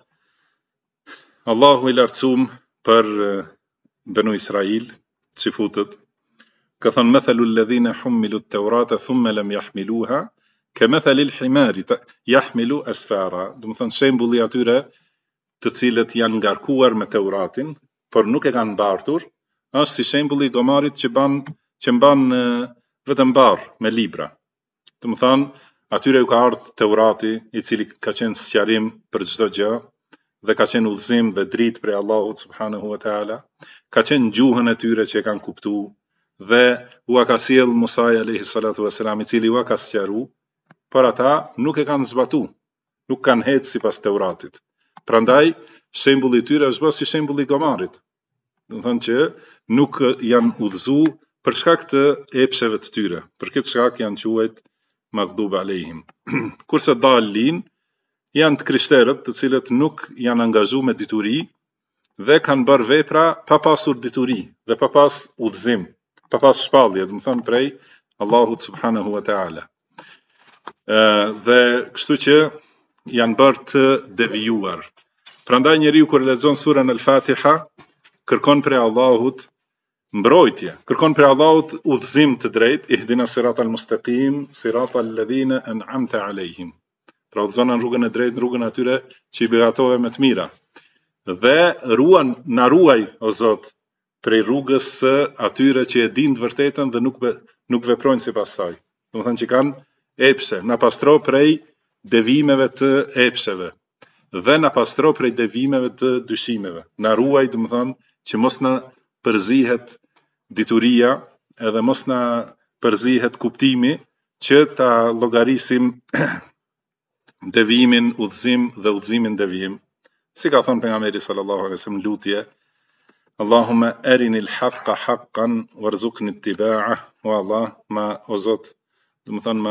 Allahu i lartësuar për Benu Israil, që futët, ka thonë mathalul ladhina humilu at-taurata thumma lam yahmiluha kamathalil himari yahmilu asfara. Do të thënë shembulli atyre të cilët janë ngarkuar me Teuratin, por nuk e kanë mbartur, është si shembulli i gomarit që mban vetëm barr me libra. Do të thënë atyre u ka ardhur Teurati, i cili ka qenë sqarim për çdo gjë dhe ka qenë udhëzim dhe dritë prej Allahut subhanahu wa taala, ka qenë gjuhën e tyre që e kanë kuptuar dhe u ka sjell Musa alayhi salatu wasalam, i cili u ka sqaruar, por ata nuk e kanë zbatuar, nuk kanë hetë sipas Teuratit. Prandaj shembulli i tyre është bërë si shembulli i gomarit. Do të thënë që nuk janë udhëzuar për shkak të epsheve të tyre. Për këtë shkak janë quajtur maghdub alejhim. Kurse dalin janë të krishterët të cilët nuk janë angazhuar me dituri dhe kanë bërë vepra pa pasur dituri dhe pa pas udhëzim, pa pas shpallje, do të thënë prej Allahut subhanahu wa taala. Dhe kështu që janë bërë të devijuar. Prandaj njeriu kur lexon surën Al-Fatiha kërkon prej Allahut mbrojtje, kërkon prej Allahut udhëzim të drejtë, ihdina siratal mustaqim, siratal ladhina an'amta alejhim. Pra udhëzon në rrugën e drejtë, rrugën atyre që i begatove me të mira. Dhe na ruaj o Zot prej rrugës së atyre që e dinë të vërtetën dhe nuk veprojnë sipas saj. Do të thënë që kanë epshe, na pastro prej devimeve të epsheve dhe na pastro prej devimeve të dyshimeve. Na ruaj, do të thënë që mos na përzihet dituria edhe mos na përzihet kuptimi që ta llogarisim devimin udhëzim dhe udhëzimin devijim. Si ka thënë pejgamberi sallallahu alaihi wasallam lutje, Allahumma arinil haqqa haqqan warzuqni ittiba'ah, o Allah, o Zot, do të thënë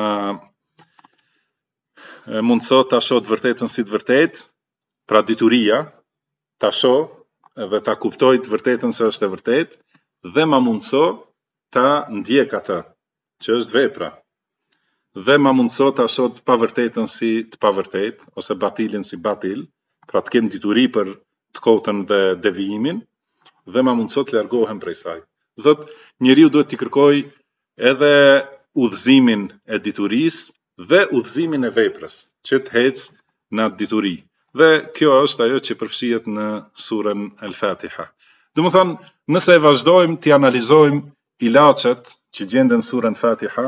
mundso ta shoh të vërtetën si të vërtetë, pra dituria, ta shoh dhe ta kuptoj të vërtetën se është e vërtetë, dhe ma mundso ta ndjek atë, që është vepra. Dhe ma mundso ta shoh të pavërtetën si të pavërtetë, ose batilin si batil, pra të kem dituri për të kotën dhe devijimin, dhe ma mundso të largohem prej saj. Thot, njeriu duhet t'i kërkoj edhe udhëzimin e diturisë dhe udhëzimin e veprës, që të hecë në atë dituri. Dhe kjo është ajo që përfshihet në surën Al-Fatiha. Do të thënë, nëse e vazhdojmë të analizojmë ilaçet që gjenden në surën Fatiha,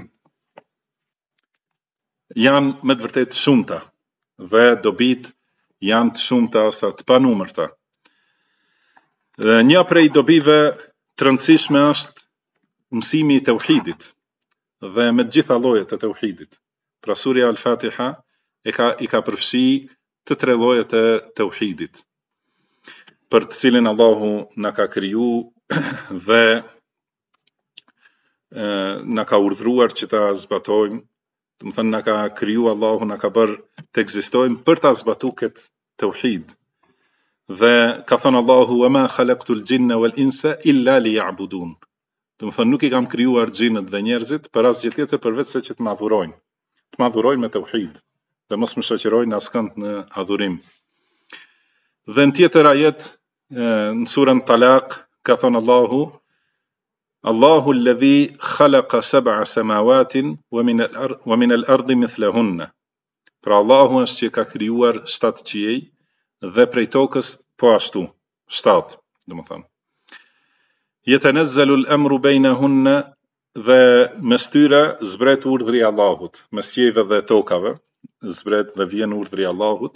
janë me të vërtetë shumëta dhe dobit janë të shumta ose të panumërta. Dhe një prej dobive të rëndësishme është mësimi i tauhidit dhe me të gjitha llojet e tauhidit. Pra surja Al-Fatiha i ka përfshi të 3 llojet e tauhidit, për të cilin Allahu na ka kriju dhe na ka urdhëruar që ta zbatojmë. Do të thënë na ka kriju Allahu, na ka bërë të ekzistojmë për ta zbatuar këtë tauhid. Dhe ka thënë Allahu: "Wa ma khalaqtul jinna wal insa illa liya'budun." Do të thënë nuk I kam krijuar xhinët dhe njerëzit për asgjë tjetër përveç se që të më adhurojnë. Të më adhurojnë me tauhid dhe mos më shoqërojnë askënd në adhurim. Dhe në tjetër ajet në surën Talaq ka thënë Allahu: Allahu alladhi khalaqa sab'a samawatin wa min al-ardi mithlahunna. Pra Allahu është që ka krijuar 7 qiej dhe prej tokës po ashtu 7, domethënë. Yatanazzalu al-amru baynahunna, dhe mes tyre zbret urdhri I Allahut, mes qiejve dhe tokave zbret dhe vjen urdhri I Allahut.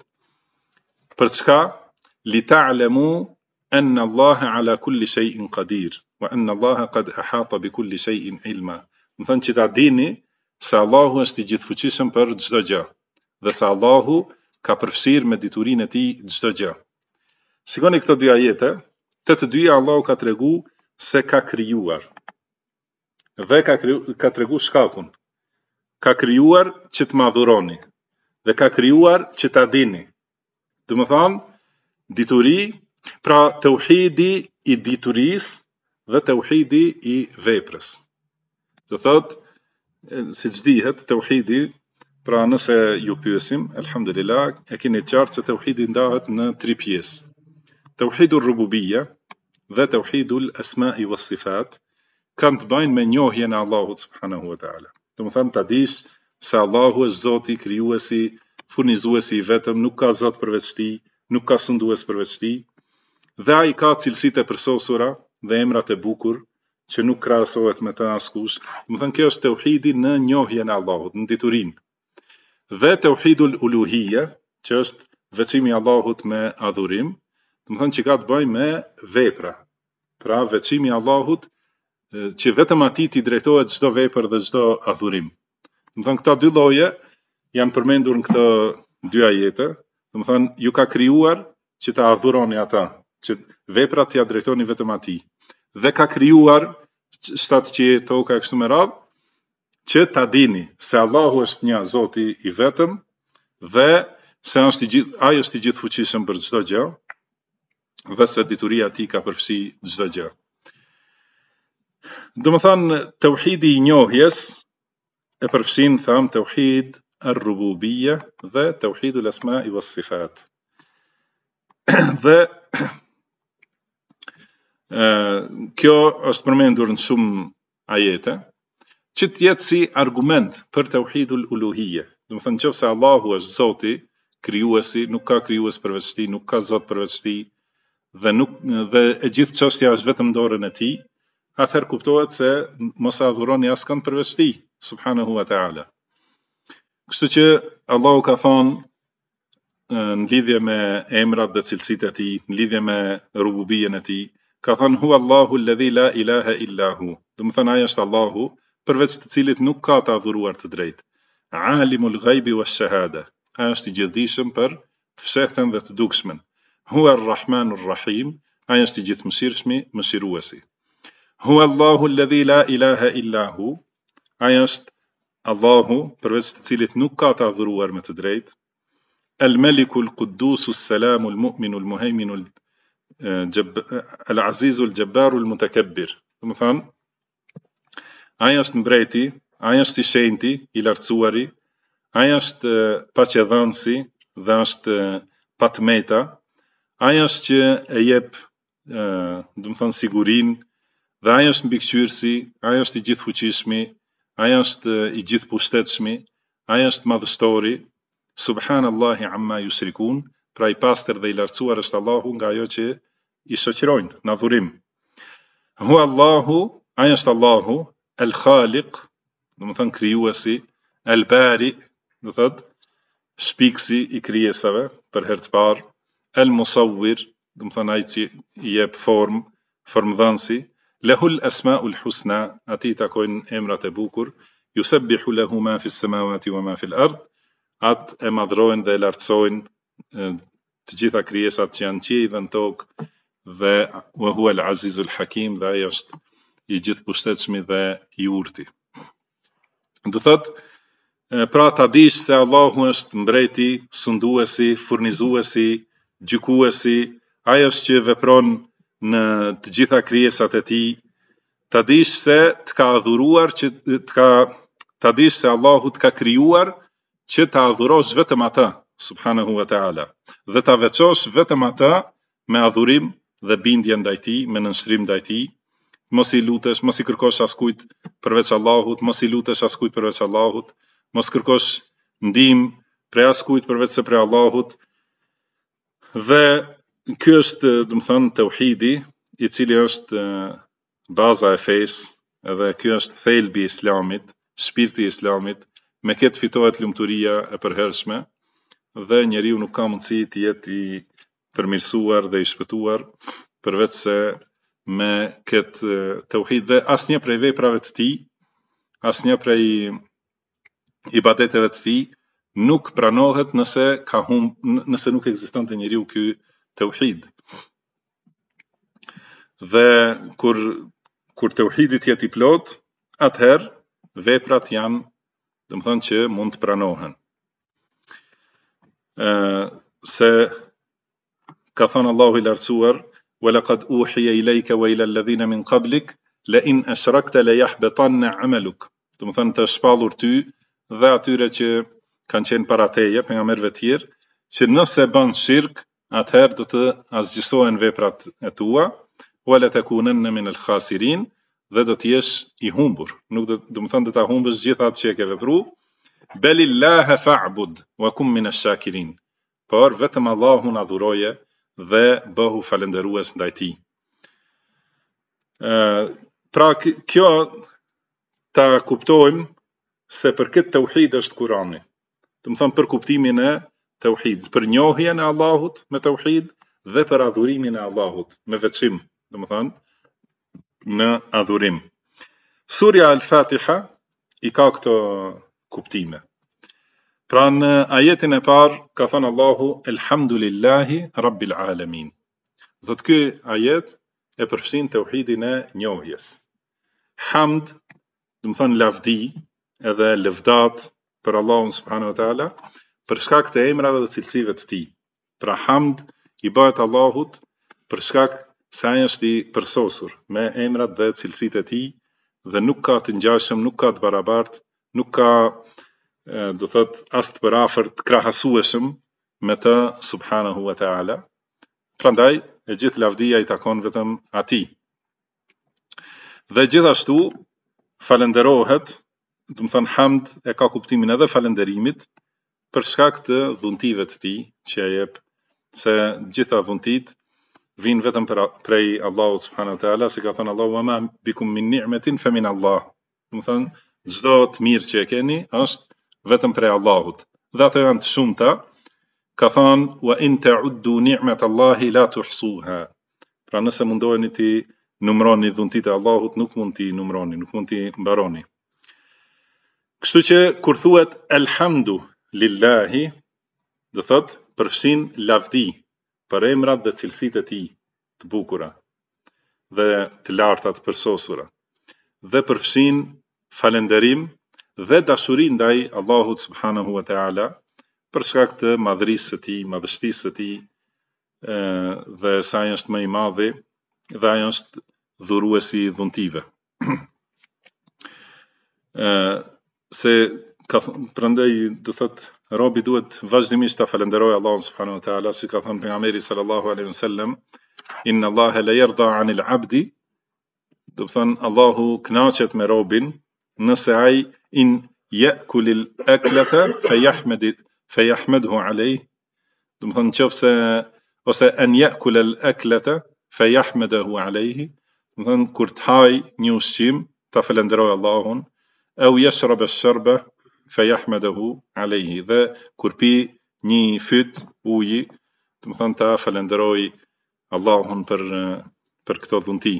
Për çka? Li ta'lamu anna Allaha ala kulli shay'in qadir wa anna Allaha qad ahata bi kulli shay'in ilma. Do thënë që ta dini se Allahu është I gjithfuqishëm për çdo gjë dhe se Allahu ka përfshirë me diturinë e tij çdo gjë. Shikoni këto dy ajete, të dyja Allahu ka tregu se ka krijuar. Dhe ka tregu shkakun. Ka krijuar që të më adhuroni dhe ka krijuar që ta dini. Do të thonë dituri, pra tauhidi I diturisë dhe tauhidi I veprës. Do thotë, siç dihet, tauhidi, pra nëse ju pyesim, elhamdulillah, e keni qartë se tauhidi ndahet në 3 pjesë. Tauhidul rububiyya dhe tauhidul asma'i was sifat kanë të bëjnë me njohjen e Allahut subhanahu wa taala. Do të thonë ta dish se Allahu është Zoti, krijuesi, furnizuesi I vetëm, nuk ka Zot përveç tij, nuk ka sundues përveç tij, dhe ai ka cilësitë e përsosura dhe emrat e bukur që nuk krahasohet me të askush. Do të thonë kjo është tauhidi në njohjen e Allahut, në diturinë. Dhe tauhidul uluhiyya, që është veçimi I Allahut me adhurim, do të thonë që ka të bëjë me vepra. Pra veçimi I Allahut që vetëm atij I drejtohet çdo vepër dhe çdo adhurim. Do të thonë këta dy lloje janë përmendur në këto dy ajete. Do të thonë ju ka krijuar që ta adhuroni ata, që veprat t'ia drejtoni vetëm atij. Dhe ka krijuar 7 qiej, toka e kështu me radhë, që ta dini se Allahu është një Zoti I vetëm dhe se ai është I gjithfuqishëm për çdo gjë dhe se dituria e tij ka përfshi çdo gjë. Do të thonë tauhidi I njohjes e përfshin tauhid ar-rububiyya dhe tauhidul asma'i was sifat. Dhe kjo është përmendur në shumë ajete, që të jetë si argument për tauhidul uluhiyya. Do të thonë nëse Allahu është Zoti, krijuesi, nuk ka krijues përveç tij, nuk ka Zot përveç tij, dhe e gjithë çështja është vetëm në dorën e tij, atëherë kuptohet se mos adhuroni askënd përveç tij, subhanahu wa taala. Kështu që Allahu ka thonë në lidhje me emrat dhe cilësitë e tij, në lidhje me rububiyen e tij, ka thënë huwa Allahu alladhi la ilaha illa hu. Do të thonë ai është Allahu përveç të cilit nuk ka të adhuruar të drejtë. Alimul ghaibi wash shahada. Ai është I gjithdijshëm për të fshehtën dhe të dukshmen. Huwa ar-Rahmanur Rahim. Ai është I gjithmëshirshmi, mëshiruesi. Huwa Allahu alladhi la ilaha illa hu. Ai është Allahu përveç të cilit nuk ka të adhuruar me të drejtë. Al-Malikul Quddusus Salamul Mu'minul Muhayminul Al-Azizul Jabbarul Mutakabbir. Do të thonë ai është mbreti, ai është I shenjti, I lartësuari, ai është paqëdhënësi dhe është patmeta, ai është që e jep, do të thonë sigurinë, dhe ai është mbikëqyrësi, ai është I gjithfuqishmi, ai është I gjithpushtetshmi, ai është madhështori. Subhanallahi amma yushrikun, pra I pastër dhe I lartësuar është Allahu nga ajo që I shoqërojnë në adhurim. Huwa Allahu, ai është Allahu, el-Khaliq, do të thonë krijuesi, el-Bari, do thotë shpikësi i krijesave për herë të parë, el musawwir, do të thonë ai që i jep formë, formdhënësi, lahul asmaul husna, atij takojnë emrat e bukur, yusabbihu lahu ma fi s-samawati wa ma fi al-ard, atë e madhrojnë dhe e lartësojnë të gjitha krijesat që janë qiell dhe në tokë, dhe wa huwa al-azizul hakim, dhe ai është i gjithëpushtetshëm dhe i urtë. Do thotë, pra ta dish se Allahu është mbreti, sunduesi, furnizuesi, gjykuesi, ai është që vepron në të gjitha krijesat e tij. Ta dish se të ka adhuruar, ta dish se Allahu të ka krijuar që ta adhurosh vetëm ata, subhanahu wa ta'ala, dhe ta veçosh vetëm ata me adhurim dhe bindje ndaj tij, me nënshtrim ndaj tij. Mos i lutesh, mos i kërkosh askujt përveç Allahut, mos i lutesh askujt përveç Allahut, mos kërkosh ndihmë prej askujt përveç se prej Allahut. Dhe ky është, do të thënë, tauhidi, i cili është baza e fesë, edhe ky është thelbi i Islamit, shpirti i Islamit, me këtë fitohet lumturia e përhershme, dhe njeriu nuk ka mundësi të jetë i përmirësuar dhe i shpëtuar përveç se me këtë tauhid, dhe asnjë prej veprave të tij, asnjë prej ibadeteve të tij nuk pranohet nëse nuk ekzistonte njeriu ky tauhid. Dhe kur tauhidi të jetë i plot, atëherë veprat janë, do të thonë, që mund të pranohen. Se ka thënë Allahu i lartësuar, وَلَقَدْ أُوحِيَ إِلَيْكَ وَإِلَى الَّذِينَ مِنْ قَبْلِكَ لَئِنْ أَشْرَكْتَ لَيَحْبَطَنَّ عَمَلُكَ. Do të thonë, të shpallur ty dhe atyre që kanë qenë para teje, pejgamberëve tjerë, që nëse bën shirk, atëherë do të asgjësohen veprat e tua, wala takunanna min al-khasirin, dhe do të jesh i humbur. Nuk do të thonë do ta humbësh gjithë atë që e ke vepruar. Belillaha fa'bud wa kum min ash-shakirin. Por vetëm Allahun adhuroje dhe bëhu falëndërues ndaj tij. Pra kjo ta kuptojmë se për këtë tauhid është Kurani. Do të thonë, për kuptimin e tauhidit, për njohjen e Allahut me tauhid dhe për adhurimin e Allahut me veçim, do të thonë, në adhurim. Surja Al-Fatiha i ka këto kuptime. Pra në ajetin e parë ka thënë Allahu Elhamdulillahi Rabbil Alamin. Dhe ky ajet e përfshin tauhidin e njohjes. Hamd, do të thonë lavdi edhe lëvdat për Allahun subhanahu wa taala, për shkak të emrave dhe cilësive të tij. Pra hamd i bëhet Allahut për shkak se ai është i përsosur me emrat dhe cilësitë e tij, dhe nuk ka të ngjashëm, nuk ka të barabartë, nuk ka, do thot, as të përafërt, krahasueshëm me të subhanahu wa taala. Prandaj e gjithë lavdia i takon vetëm atij. Dhe gjithashtu falënderohet, do të thënë, hamd e ka kuptimin edhe falënderimit për shkak të dhuntive të tij që ja jep, se gjitha dhuntit vijnë vetëm prej Allahut subhanahu wa taala, si ka thënë Allahu wa ma bikum min ni'matin fa min Allah. Do të thënë, çdo të mirë që e keni është vetëm prej Allahut. Dhe ato janë të shumta. Ka thënë wa in ta'uddu ni'matallahi la tuhsuha. Pra nëse mundoheni ti numroni dhuntit e Allahut, nuk mund t'i numroni, nuk mund t'i mbaroni. Kështu që kur thuhet elhamdu lillahi, do thot përfshin lavdi për emrat dhe cilësitë e tij të bukura dhe të larta të përsosura, dhe përfshin falënderim dhe dashuri ndaj Allahut subhanahu wa taala për shkak të madhërisë së tij, madhështisë së tij, dhe sa ai është më i madhi dhe ai është dhuruesi i dhuntive. Se prandaj do thot robi duhet vazhdimisht ta falenderojë Allahun subhanahu wa taala, si ka thënë pejgamberi sallallahu alaihi wasallam, inna Allaha la yarda 'anil 'abdi, do të thonë Allahu kënaqet me robin nëse ai in ya'kulil aklata fayahmadhu alayh, do të thonë nëse ose an ya'kul al aklata fayahmadahu alayh, do të thonë kur të haj një ushqim ta falenderojë Allahun, au yashrab ash-sharba fejahmedehu alayhi, dhe kur pi një fyt uji, do të thonë ta falenderoj Allahun për këto dhunti.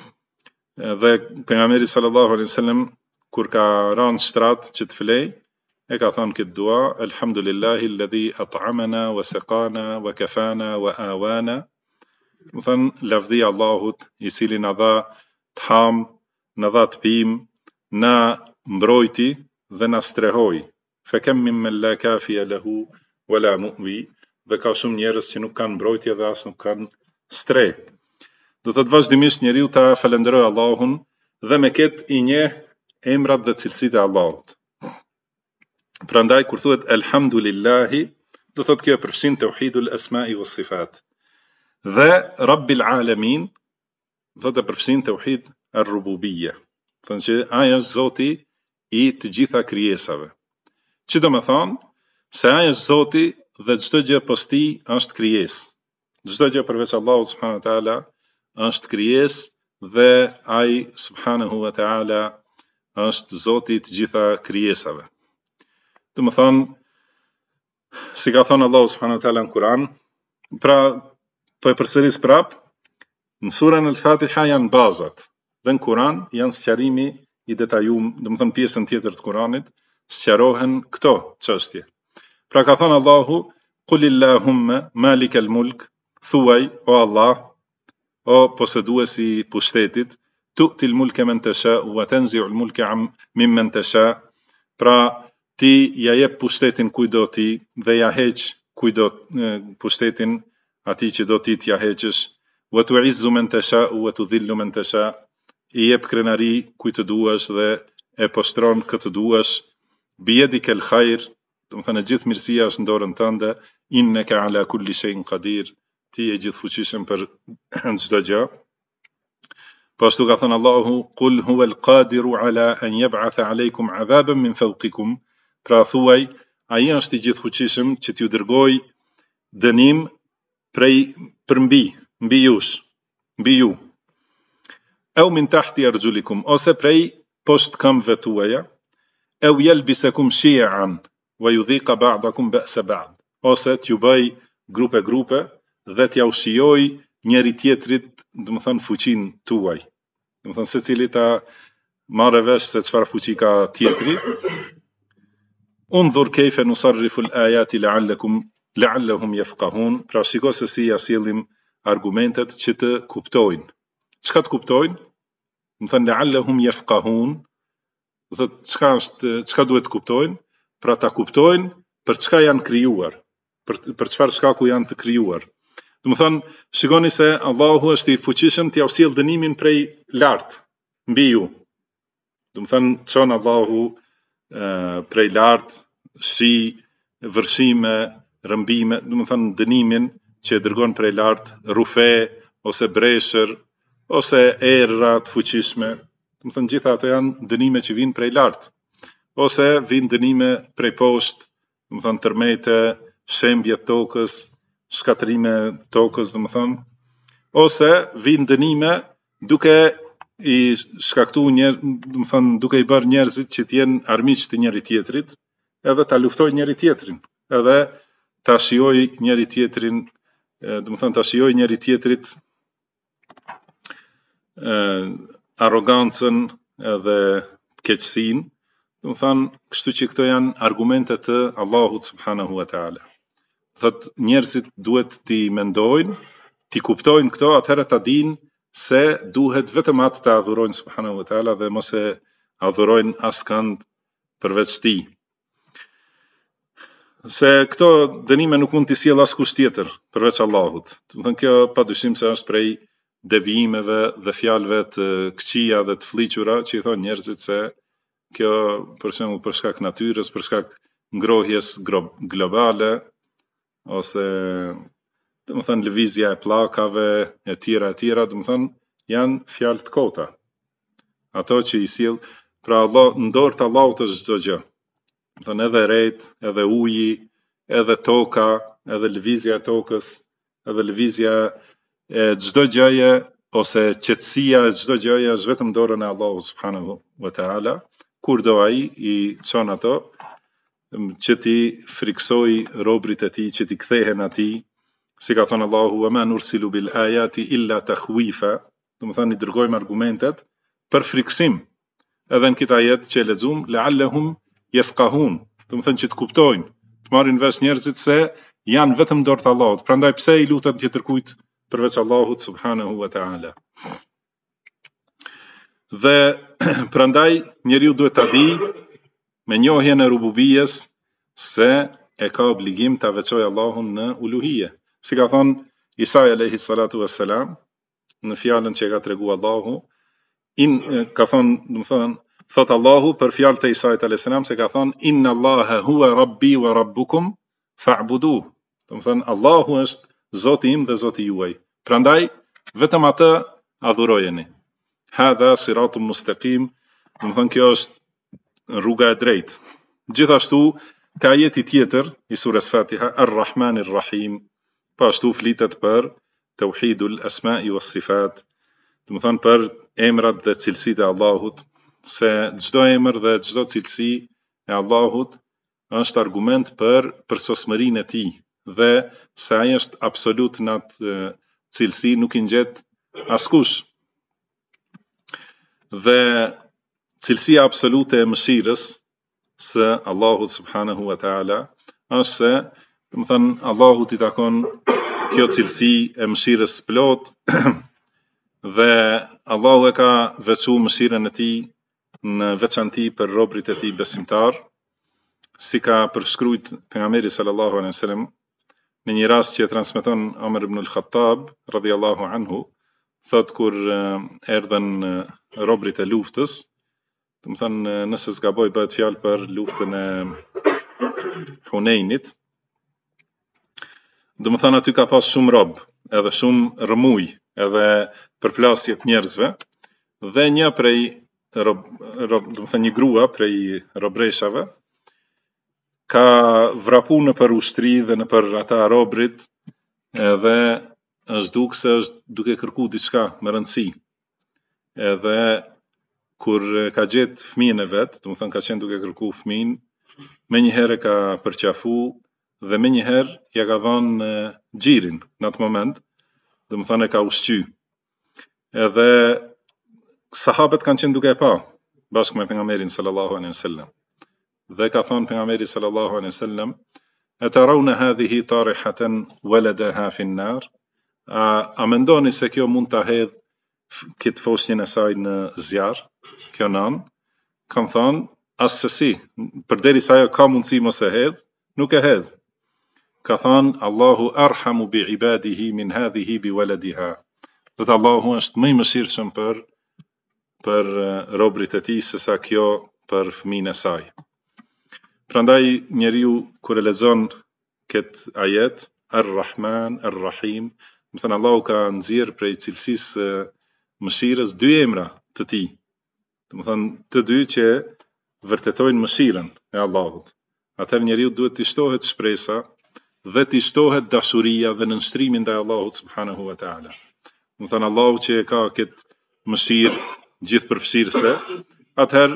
Dhe pejgamberi sallallahu alaihi wasallam kur ka rënë shtrat që të flej, e ka thonë këtë dua: Alhamdulillahi alladhi at'amana wa saqana wa kafana wa awana. Do të thonë lavdi Allahut i cili na dha të ham, na dha të pim, na mbrojti dhe na strehoi. Fa kam mimman la kafiya lahu wala mu'wi, dhe ka shumë njerëz që nuk kanë mbrojtje dhe as nuk kanë streh. Do thotë vazhdimisht njeriu ta falenderoj Allahun dhe me këtë i njeh emrat dhe cilësitë e Allahut. Prandaj kur thuhet Alhamdulillahi, do thotë kjo përfshin tauhidul asma'i was sifat. Dhe Rabbil alamin, do të përfshin tauhid ar-rububiyya. Thonë që ai është Zoti i të gjitha krijesave. Që do të thonë se ai është Zoti dhe çdo gjë post tij është krijesë. Çdo gjë përveç Allahut subhanahu wa taala është krijesë dhe ai subhanahu wa taala është Zoti i të gjitha krijesave. Do të thonë, si ka thënë Allahu subhanahu wa taala në Kur'an, pra po e përsëris prap, në surën Al-Fatiha janë bazat, dhe në Kur'an janë sqarimi i detajuar, do të thonë pjesën tjetër të Kur'anit sqarohen këto çështje. Pra ka thënë Allahu: Qulillahumma malikal mulk, thuaj o Allah, o poseduesi i pushtetit, tu'til mulka man tasha wa tanzi'ul mulka mimman tasha, pra ti ja jep pushtetin kujdo ti dhe ja heq kujdo pushtetin atij që do ti t'ja heqësh, wa tu'izzu man tasha wa tudhillu man tasha, i jep krenari kujt të duash dhe e poshtron këtë duash, biyadikal khair, do të thënë gjithë mirësia është në dorën tënde, innaka ala kulli shay'in qadir, ti je gjithfuqishëm për çdo gjë. Po ashtu ka thënë Allahu: Qul huwa al-qadiru ala an yab'atha alaykum 'adhaban min fawqikum, pra thuaj, ai është i gjithfuqishëm që t'ju dërgoj dënim për mbi ju. Au min tahti arjulikum, ose prej poshtë këmbëve tuaja, au yalbisakum shi'an wa yudhiqa ba'dakum ba'sa ba'd, ose t'ju bëj grupe dhe t'ja ushijoj njëri tjetrit, do të thonë fuqinë tuaj. Do të thonë secili ta marrë vesh se çfarë fuqi ka tjetri. Undhur kayfa nusarrifu al-ayati la'allahum yafqahun, pra shiko se si ja sjellim argumentet që të kuptojnë. Çka të kuptojnë? Do të thonë la'allahum yafqahun, do thotë çka duhet të kuptojnë? Pra ta kuptojnë për çka janë krijuar, për çfarë shkaku janë të krijuar. Do të thonë, shikoni se Allahu është i fuqishëm t'ja sjell dënimin prej lart mbi ju. Do të thonë, çon Allahu prej lart shi, vërshime, rëmbime, do të thonë dënimin që e dërgon prej lart, rufe ose breshër ose erra të fuqishme. Do të thonë gjitha ato janë dënime që vijnë prej lart, ose vijnë dënime prej poshtë, do të thonë tërmete, shembje tokës, shkatrime tokës, do të thonë, ose vijnë dënime duke i shkaktu do të thonë duke i bërë njerëzit që të jenë armiq të njëri tjetrit, edhe ta luftojnë njëri tjetrin, edhe ta shijojë njëri tjetrin, do të thonë ta shijojë njëri tjetrit arrogancën edhe keqësinë, do të thonë, kështu që këto janë argumente të Allahut subhanahu wa taala. Thot njerëzit duhet t'i mendojnë, t'i kuptojnë këto, atëherë ta dinë se duhet vetëm atë të adhurojnë subhanahu wa taala dhe mos e adhurojnë askënd përveç tij. Se këto dënime nuk mund t'i sjell askush tjetër përveç Allahut. Do të thonë kjo padyshim se është prej devijimeve dhe fjalëve të këqija dhe të fliqura që i thonë njerëzit se kjo për shembull për shkak natyrës, për shkak ngrohjes globale, ose do të thonë lëvizja e pllakave e tjera, do të thonë janë fjalë të kota. Ato që i sjell, pra Allah, në dorë të Allahut është çdo gjë. Do të thonë edhe rejt, edhe uji, edhe toka, edhe lëvizja e tokës, edhe lëvizja e çdo gjëje ose qetësia e çdo gjëje është vetëm dorën e Allahut subhanahu wa taala. Kur do ai i çon ato që ti friksoj robrit e tij që ti kthehen atij, si ka thënë Allahu wa ma nursilu bil ayati illa takhwifa, do të thënë i dërgojmë argumentet për friksim. Edhe në këtë ajet që e lexuam, la'allahum yafqahun, do të thënë që të kuptojnë, të marrin vesh njerëzit se janë vetëm dorë të Allahut. Prandaj pse i luten tjetër kujt përveç Allahut subhanahu wa ta'ala. Dhe prandaj njeriu duhet ta di me njohjen e rububijes se e ka obligim ta veçojë Allahun në uluhije. Si ka thënë Isa alayhi salatu wassalam në fjalën që e ka treguar Allahu, ka thënë, do të thënë, thot Allahu për fjalët e Isait alayhis salam se ka thënë inna Allaha huwa rabbi wa rabbukum fa'buduhu. Do të thënë Allahu është Zoti im dhe Zoti juaj. Prandaj vetëm atë adhurojeni. Hadha siratun mustaqim, do të thënë kjo është rruga e drejtë. Gjithashtu ka ajeti tjetër i surës Fatiha Ar-Rahmanir Rahim, po ashtu flitet për tauhidul asma'i was sifat, do të thënë për emrat dhe cilësitë e Allahut, se çdo emër dhe çdo cilësi e Allahut është argument për përsosmërinë e tij dhe se ai është absolut në atë cilësi, nuk i ngjet askush. Dhe cilësia absolute e mëshirës së Allahut subhanahu wa ta'ala është se, do të thënë, Allahut i takon kjo cilësi e mëshirës plot dhe Allahu e ka veçuar mëshirën e tij në veçanti për robrit e tij besimtar, si ka përshkruajt pejgamberi sallallahu alaihi wasallam në një rast që e transmeton Omer ibn al-Khattab radhiyallahu anhu, thot kur erdhën robrit e luftës, do të thënë nëse zgaboj bëhet fjalë për luftën e Hunenit, do të thënë aty ka pas shumë rob, edhe shumë rëmuj, edhe përplasje të njerëzve, dhe një prej do të thënë një grua prej robreshave ka vrapu në për ushtri dhe në për ata robrit, edhe është duk se është duke kërku diçka me rëndësi. Edhe kur ka gjetë fëmijën e vet, do të thënë ka qenë duke kërku fëmijën, me njëherë ka përqafu dhe me njëherë ja ka dhënë xhirin në atë moment, do të thënë e ka ushqy. Edhe sahabët kanë qenë duke e pa bashkë me pejgamberin sallallahu alaihi wasallam. Dhe ka thënë pejgamberi sallallahu alaihi wasallam, "Atarawna hadhihi tarihatan waladaha fi an-nar?" A mendoni se kjo mund ta hedh këtë foshnjën e saj në zjarr, kjo nan? Kanë thënë, asesi, përderisa ajo ka mundësi mos e hedh, nuk e hedh. Ka thënë, Allahu arhamu bi ibadihi min hadhihi bi waladiha. Do të Allahu është më i mëshirshëm për robrit e tij se sa kjo për fëmijën e saj. Prandaj njeriu kur e lexon këtë ajet Ar-Rahman Ar-Rahim, më thënë Allahu ka nxjerr prej cilësisë mëshirës dy emra të tij. Do të thënë të dy që vërtetojnë mëshirën e Allahut. Atëherë njeriu duhet të shtohet shpresa dhe të shtohet dashuria dhe nënshtrimi ndaj Allahut subhanahu wa ta'ala. Do të thënë Allahu që ka këtë mëshirë gjithëpërfshirëse, atëherë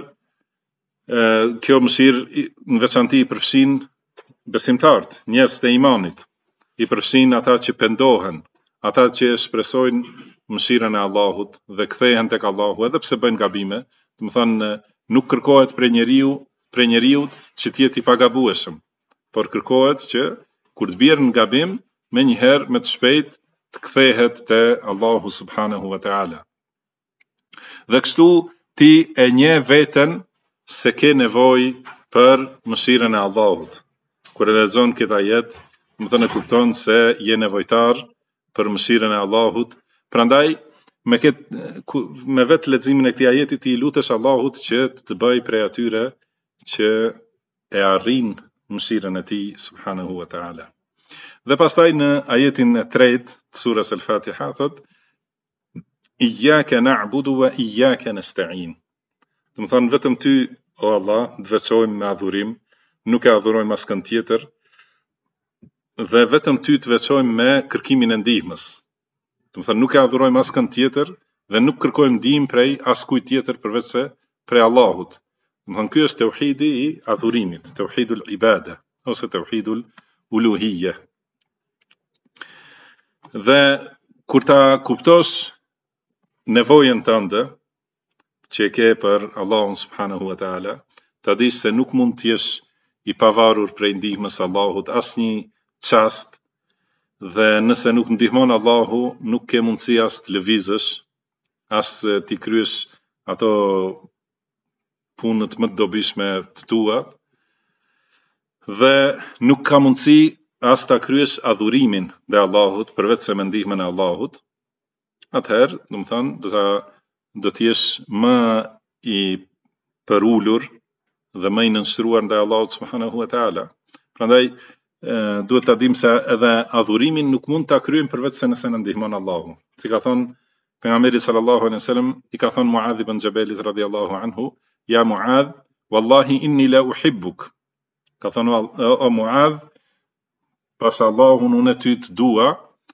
kjo mëshirë në veçanti i përfshin besimtarët, njerëz të imanit, i përfshin ata që pendohen, ata që shpresojnë mëshirën e Allahut dhe kthehen tek Allahu edhe pse bëjnë gabime, do të thënë nuk kërkohet prej njeriu që të jetë i pagabueshëm, por kërkohet që kur të bjerë në gabim, me njëherë me të shpejt të kthehet te Allahu subhanahu wa ta'ala. Dhe kështu ti e nje veten se ke nevojë për mëshirën e Allahut. Kur e lexon këtë ajet, më thënë kupton se je nevojtar për mëshirën e Allahut. Prandaj me vetë leximin e këtij ajeti ti lutesh Allahut që të bëj prej atyre që e arrin mëshirën e tij subhanahu wa ta'ala. Dhe pastaj në ajetin e tretë të surës Al-Fatiha thot Iyyaka na'budu wa iyyaka nasta'in. Do të thonë vetëm ty o Allah të veçojmë me adhurim, nuk e adhurojmë askën tjetër, dhe vetëm ty të veçojmë me kërkimin e ndihmës. Do të thonë nuk e adhurojmë askën tjetër dhe nuk kërkojmë ndihmë prej askujt tjetër përveç se prej Allahut. Ky është tauhidi I adhurimit, tauhidul ibada ose tauhidul uluhiyya. Dhe kur ta kuptosh nevojën tënde që e ke për Allahun subhanahu wa taala, ta dish se nuk mund të jesh I pavarur prej ndihmës Allahut asnjë çast, dhe nëse nuk ndihmon Allahu, nuk ke mundësi as të lëvizësh, as ti kryesh ato punët më të dobishme të tua, dhe nuk ka mundësi as ta kryesh adhurimin dhe Allahut përveç se me ndihmën e Allahut. Atëherë, do të jesh më I përulur dhe më I nënshtruar ndaj Allahut subhanahu wa taala. Prandaj duhet ta dim se edhe adhurimin nuk mund ta kryejm përveç se nëse na ndihmon Allahu. Si ka thënë pejgamberi sallallahu alaihi wasallam, I ka thënë Muadh ibn Jabalit radhiyallahu anhu, ja Muadh, wallahi inni la uhibbuk. Ka thënë o Muadh, pas Allahun unë ty të dua,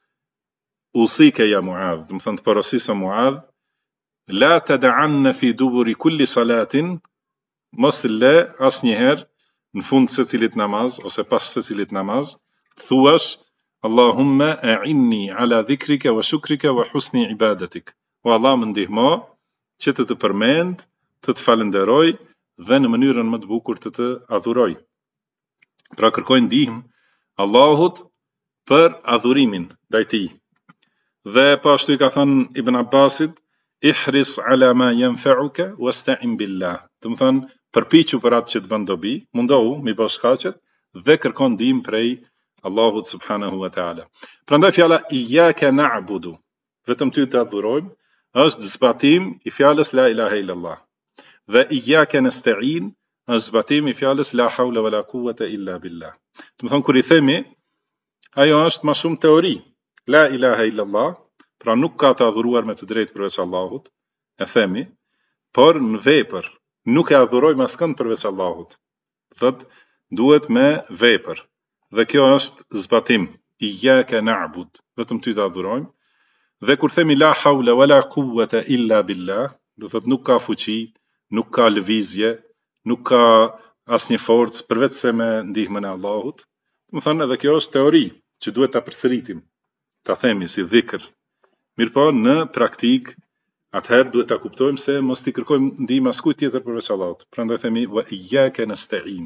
usike ja Muadh, do të thënë të porosisë Muadh, la tad'anna fi duburi kulli salatin, mos le asnjëherë në fund se cilit namaz ose pas se cilit namaz thuash Allahumma a'inni ala dhikrika wa shukrika wa husni ibadatik. O Allah më ndihmo që të përmend, të falenderoj dhe në mënyrën më të bukur të adhuroj. Pra kërkoj ndihmë Allahut për adhurimin ndaj Tij. Dhe po ashtu I ka thënë Ibn Abbasit, ihris ala ma yanfa'uka wasta'in billah. Do të thënë përpiqu për atë që të bën dobi, mundohu mi bësh shkaqet dhe kërkon ndihmë prej Allahut subhanahu wa taala. Prandaj fjala iyyaka na'budu, vetëm ty të adhurojmë, është zbatim I fjalës la ilaha illallah. Dhe iyyaka nasta'in është zbatim I fjalës la hawla wala quwwata illa billah. Do të thënë kur I themi, ajo është më shumë teori. La ilaha illallah, pra nuk ka të adhuruar me të drejtë përveç Allahut, e themi, por në vepër nuk e adhurojmë askënd përveç Allahut. Thot duhet me vepër. Dhe kjo është zbatim. Iyyaka na'bud, vetëm ty të adhurojmë. Dhe kur themi la hawla wala quwwata illa billah, do thot nuk ka fuqi, nuk ka lëvizje, nuk ka asnjë forcë përveç se me ndihmën e Allahut. Do thënë edhe kjo është teori që duhet ta përsëritim, ta themi si dhikr. Mirpo në praktik atëherë duhet ta kuptojmë se mos t'i kërkojmë ndihmë askujt tjetër përveç Allahut. Prandaj themi wa iyyaka nasta'in.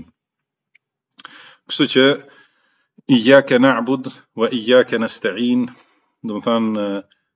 Kështu që iyyaka na'bud wa iyyaka nasta'in, do të thënë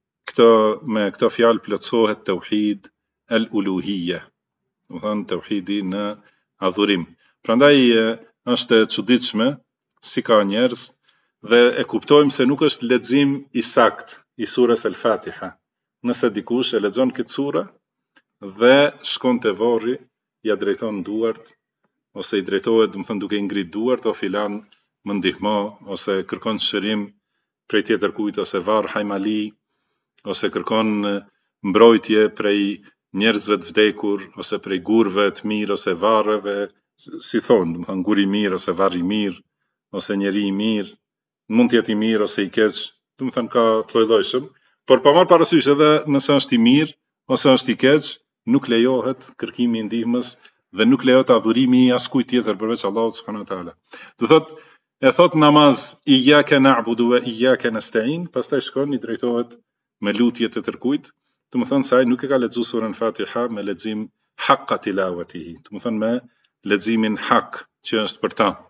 me këto fjalë plotësohet tauhid al-uluhiyya. Do të thënë tauhidi në adhurim. Prandaj është e çuditshme si ka njerëz dhe e kuptojmë se nuk është lexim I sakt I surës al-Fatiha. Nëse dikush e lexon këtë sure dhe shkon te varri, ja drejton duart ose I drejtohet, do të thënë duke I ngrit duart, o filan më ndihmo, ose kërkon shërim prej tjetër kujt, ose varr hajmali, ose kërkon mbrojtje prej njerëzve të vdekur, ose prej gurve të mirë ose varreve, si thonë, do të thënë gur I mirë ose varr I mirë, ose njeri I mirë, mund të jetë I mirë ose I keq, do të thënë ka të lloj-llojshëm, por pa marrë parasysh edhe nëse është I mirë ose është I keq, nuk lejohet kërkimi I ndihmës dhe nuk lejohet adhurimi I askujt tjetër përveç Allahut subhanahu wa taala. Do thotë e thot namaz iyyaka na'budu wa iyyaka nasta'in, pastaj shkon I drejtohet me lutje të tërkujt, do të thënë se ai nuk e ka lexuar surën Fatiha me lexim haqqa tilawatihi, do të thënë me leximin hak që është për ta.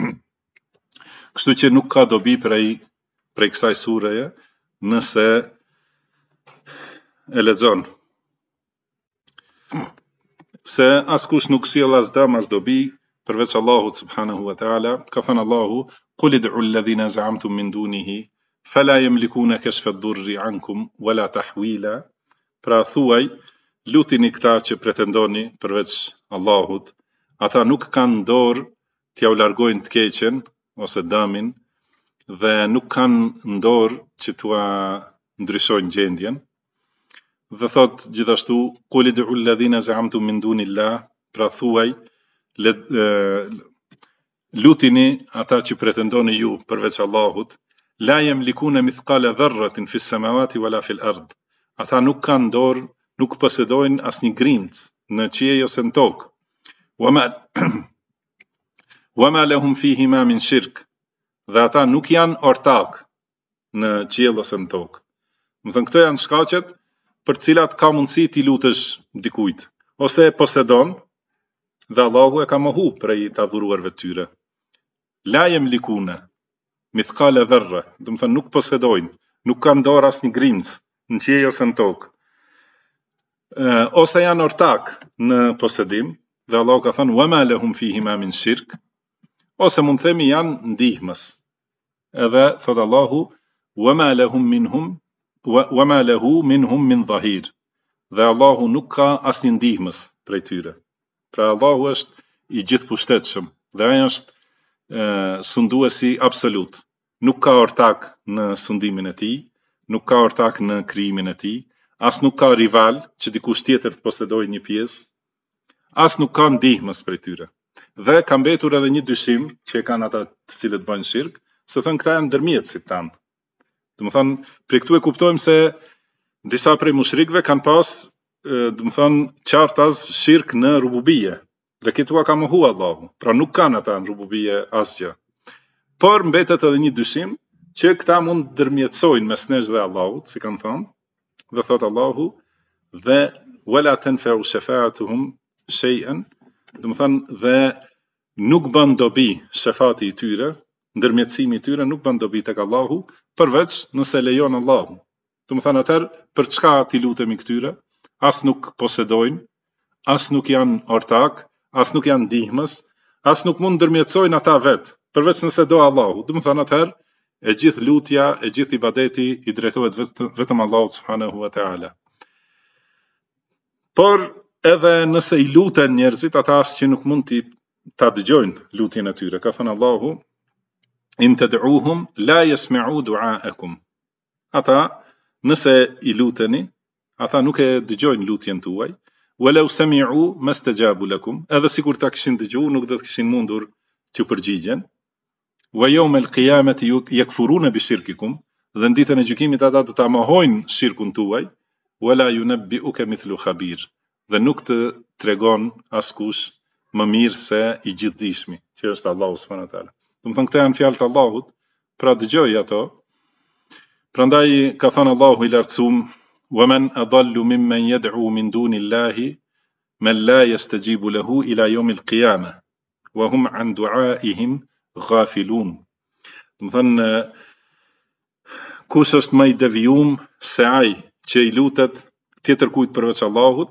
Kështu që nuk ka dobi prej kësaj sureje nëse e lexon. Se askush nuk sjell as dëm as dobi përveç Allahut subhanahu wa taala. Ka thënë Allahu, qul id'u alladhina za'amtum min dunihi fala yamlikuna kashfa ad-durri ankum wala tahwila. Pra thuaj, lutini këta që pretendoni përveç Allahut, ata nuk kanë dorë t'ja u largojnë të keqen ose dëmin dhe nuk kanë dorë që t'ua ndryshojnë gjendjen. Dhe thot gjithashtu, qul id'u alladhina za'amtum min dunillah, pra thuaj, lutini ata që pretendoni ju përveç Allahut, la yamlikuna mithqala dharratin fis samawati wala fil ard. Ata nuk kanë dorë, nuk posedojnë asnjë grimc në qiell ose në tokë. Wama lahum fihima min shirk, dhe ata nuk janë ortak në qiell ose në tokë. Më thënë, këto janë shkaqet për cilat ka mundësi t'i lutësh dikujt, ose posedon dhe Allahu e ka mohu prej të adhuruarve tyre. La yamlikuna mithqala dharra, do të thënë nuk posedojnë, nuk kanë dorë asnjë grimc në qiell ose në tokë. Ose janë ortak në posedim, dhe Allahu ka thënë wama lahum fihima min shirk, ose mund themi janë ndihmës. Edhe thot Allahu wama lahu minhum min dhahir, dhe Allahu nuk ka asnjë ndihmës prej tyre. Pra Allahu është i gjithëpushtetshëm dhe ai është sunduesi absolut. Nuk ka ortak në sundimin e tij, nuk ka ortak në krijimin e tij, as nuk ka rival që dikush tjetër të posedojë një pjesë, as nuk ka ndihmës prej tyre. Dhe ka mbetur edhe një dyshim që e kanë ata të cilët bëjnë shirk, se thënë këta janë ndërmjetësit tanë. Do të thënë, prej këtu e kuptojmë se disa prej mushrikëve kanë pas, do të thënë, qartas shirk në rububie. Dhe këtu ka mohu Allahu. Pra nuk kanë ata në rububie asgjë. Por mbetet edhe një dyshim që këta mund ndërmjetësojnë mes nesh dhe Allahut, si kanë thënë, dhe thot Allahu, dhe wala tanfa'u shafa'atuhum shay'an, do të thënë, dhe nuk bën dobi shefati i tyre, ndërmjetësimi i tyre nuk bën dobi tek Allahu, përveç nëse lejon Allahu. Do të thënë atëherë, për çka ti lutemi këtyre? As nuk posedojnë, as nuk janë ortak, as nuk janë ndihmës, as nuk mund ndërmjetësojnë ata vetë, përveç nëse do Allahu. Do të thënë atëherë, e gjithë lutja, e gjithë ibadeti i drejtohet vetëm Allahut subhanahu wa ta'ala. Por edhe nëse i luten njerëzit, ata asgjë nuk mund ta dëgjojnë lutjen e tyre. Ka thënë Allahu, in tad'uhum la yasma'u du'aakum. Ata nëse i luteni, ata nuk e dëgjojnë lutjen tuaj. Walau sami'u mastajabu lakum, edhe sikur ta kishin dëgjuar, nuk do të kishin mundur t'ju përgjigjen. Wa yawm al-qiyamati yakfuruna bi shirkikum, dhe në ditën e gjykimit ata do ta mohojnë shirkun tuaj. Wala yunabbi'uka mithlu khabir, dhe nuk të tregon askush më mirë se i gjithdijshmi, që është Allahu subhanahu wa taala. Do të thënë këto janë fjalët e Allahut, pra dëgjoj ato. Prandaj ka thënë Allahu i lartësuam, wa man adallu mimman yad'u min dunillahi man la yastajibu lahu ila yawm al-qiyamah wa hum an du'aihim ghafilun. Do të thënë, kush është më i devijum se ai që i lutet tjetër kujt përveç Allahut,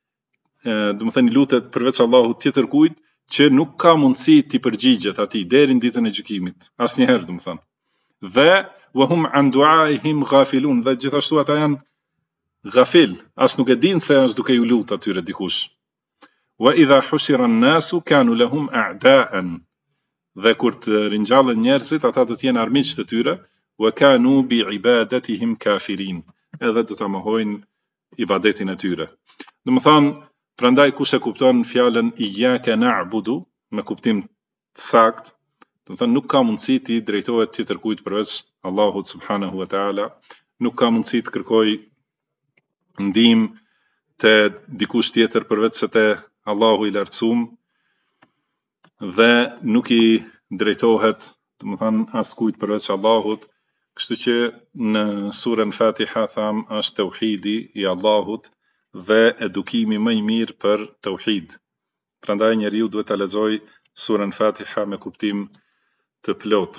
do të thënë i lutet përveç Allahut tjetër kujt që nuk ka mundësi t'i përgjigjet atij deri në ditën e gjykimit, asnjëherë, do të thënë. Dhe wa hum an du'aihim ghafilun, dhe gjithashtu ata janë ghafil, as nuk e dinë se është duke ju lut atyre dikush. Wa idha hushira an-nasu kanu lahum a'da'an, dhe kur të ringjallen njerëzit, ata do të jenë armiq të tyre, wa kanu bi ibadatihim kafirin, edhe do ta mohojnë ibadetin e tyre. Do të thënë, prandaj kush e kupton fjalën iyyaka na'budu me kuptim të saktë, do të thënë nuk ka mundësi ti drejtohet tjetër kujt përveç Allahut subhanahu wa taala, nuk ka mundësi të kërkoj ndihmë te dikush tjetër përveç se te Allahu i lartësuam, dhe nuk i drejtohet, do të thënë, as kujt përveç Allahut. Kështu që në surën Fatiha tham është tauhidi i Allahut dhe edukimi më i mirë për tauhid. Prandaj njeriu duhet ta lexojë surën Fatiha me kuptim të plot.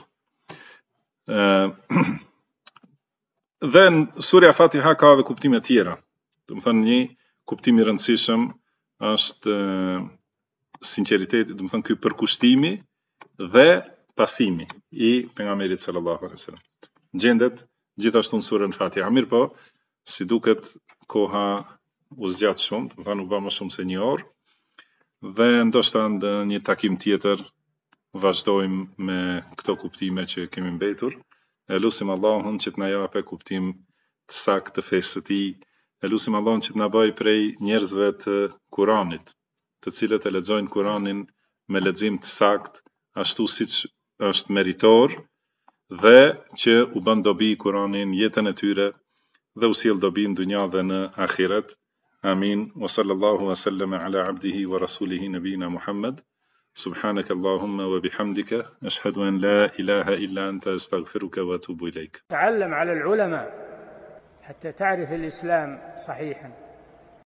Dhe surja Fatiha ka edhe kuptime tjera. Do të thënë një kuptim i rëndësishëm është sinqeriteti, do të thënë ky përkushtimi dhe pasimi i pejgamberit sallallahu alaihi wasallam. Gjendet gjithashtu në surën Fatiha. Mirë po, si duket koha u zgjat shumë, do të thënë u bë më shumë se 1 orë, dhe ndoshta në një takim tjetër vazhdojmë me këto kuptime që kemi mbetur. E lutim Allahun që të na japë kuptim të saktë të fesë së tij. E lutim Allahun që të na bëjë prej njerëzve të Kuranit, të cilët e lexojnë Kuranin me lexim të saktë, ashtu siç është meritor, dhe që u bën dobi Kuranin jetën e tyre dhe u sjell dobi në dunja dhe në ahiret. آمين. وصلى الله وسلم على عبده ورسوله نبينا محمد. سبحانك اللهم وبحمدك أشهد أن لا إله إلا أنت أستغفرك وأتوب إليك. تعلم على العلماء حتى تعرف الإسلام صحيحا.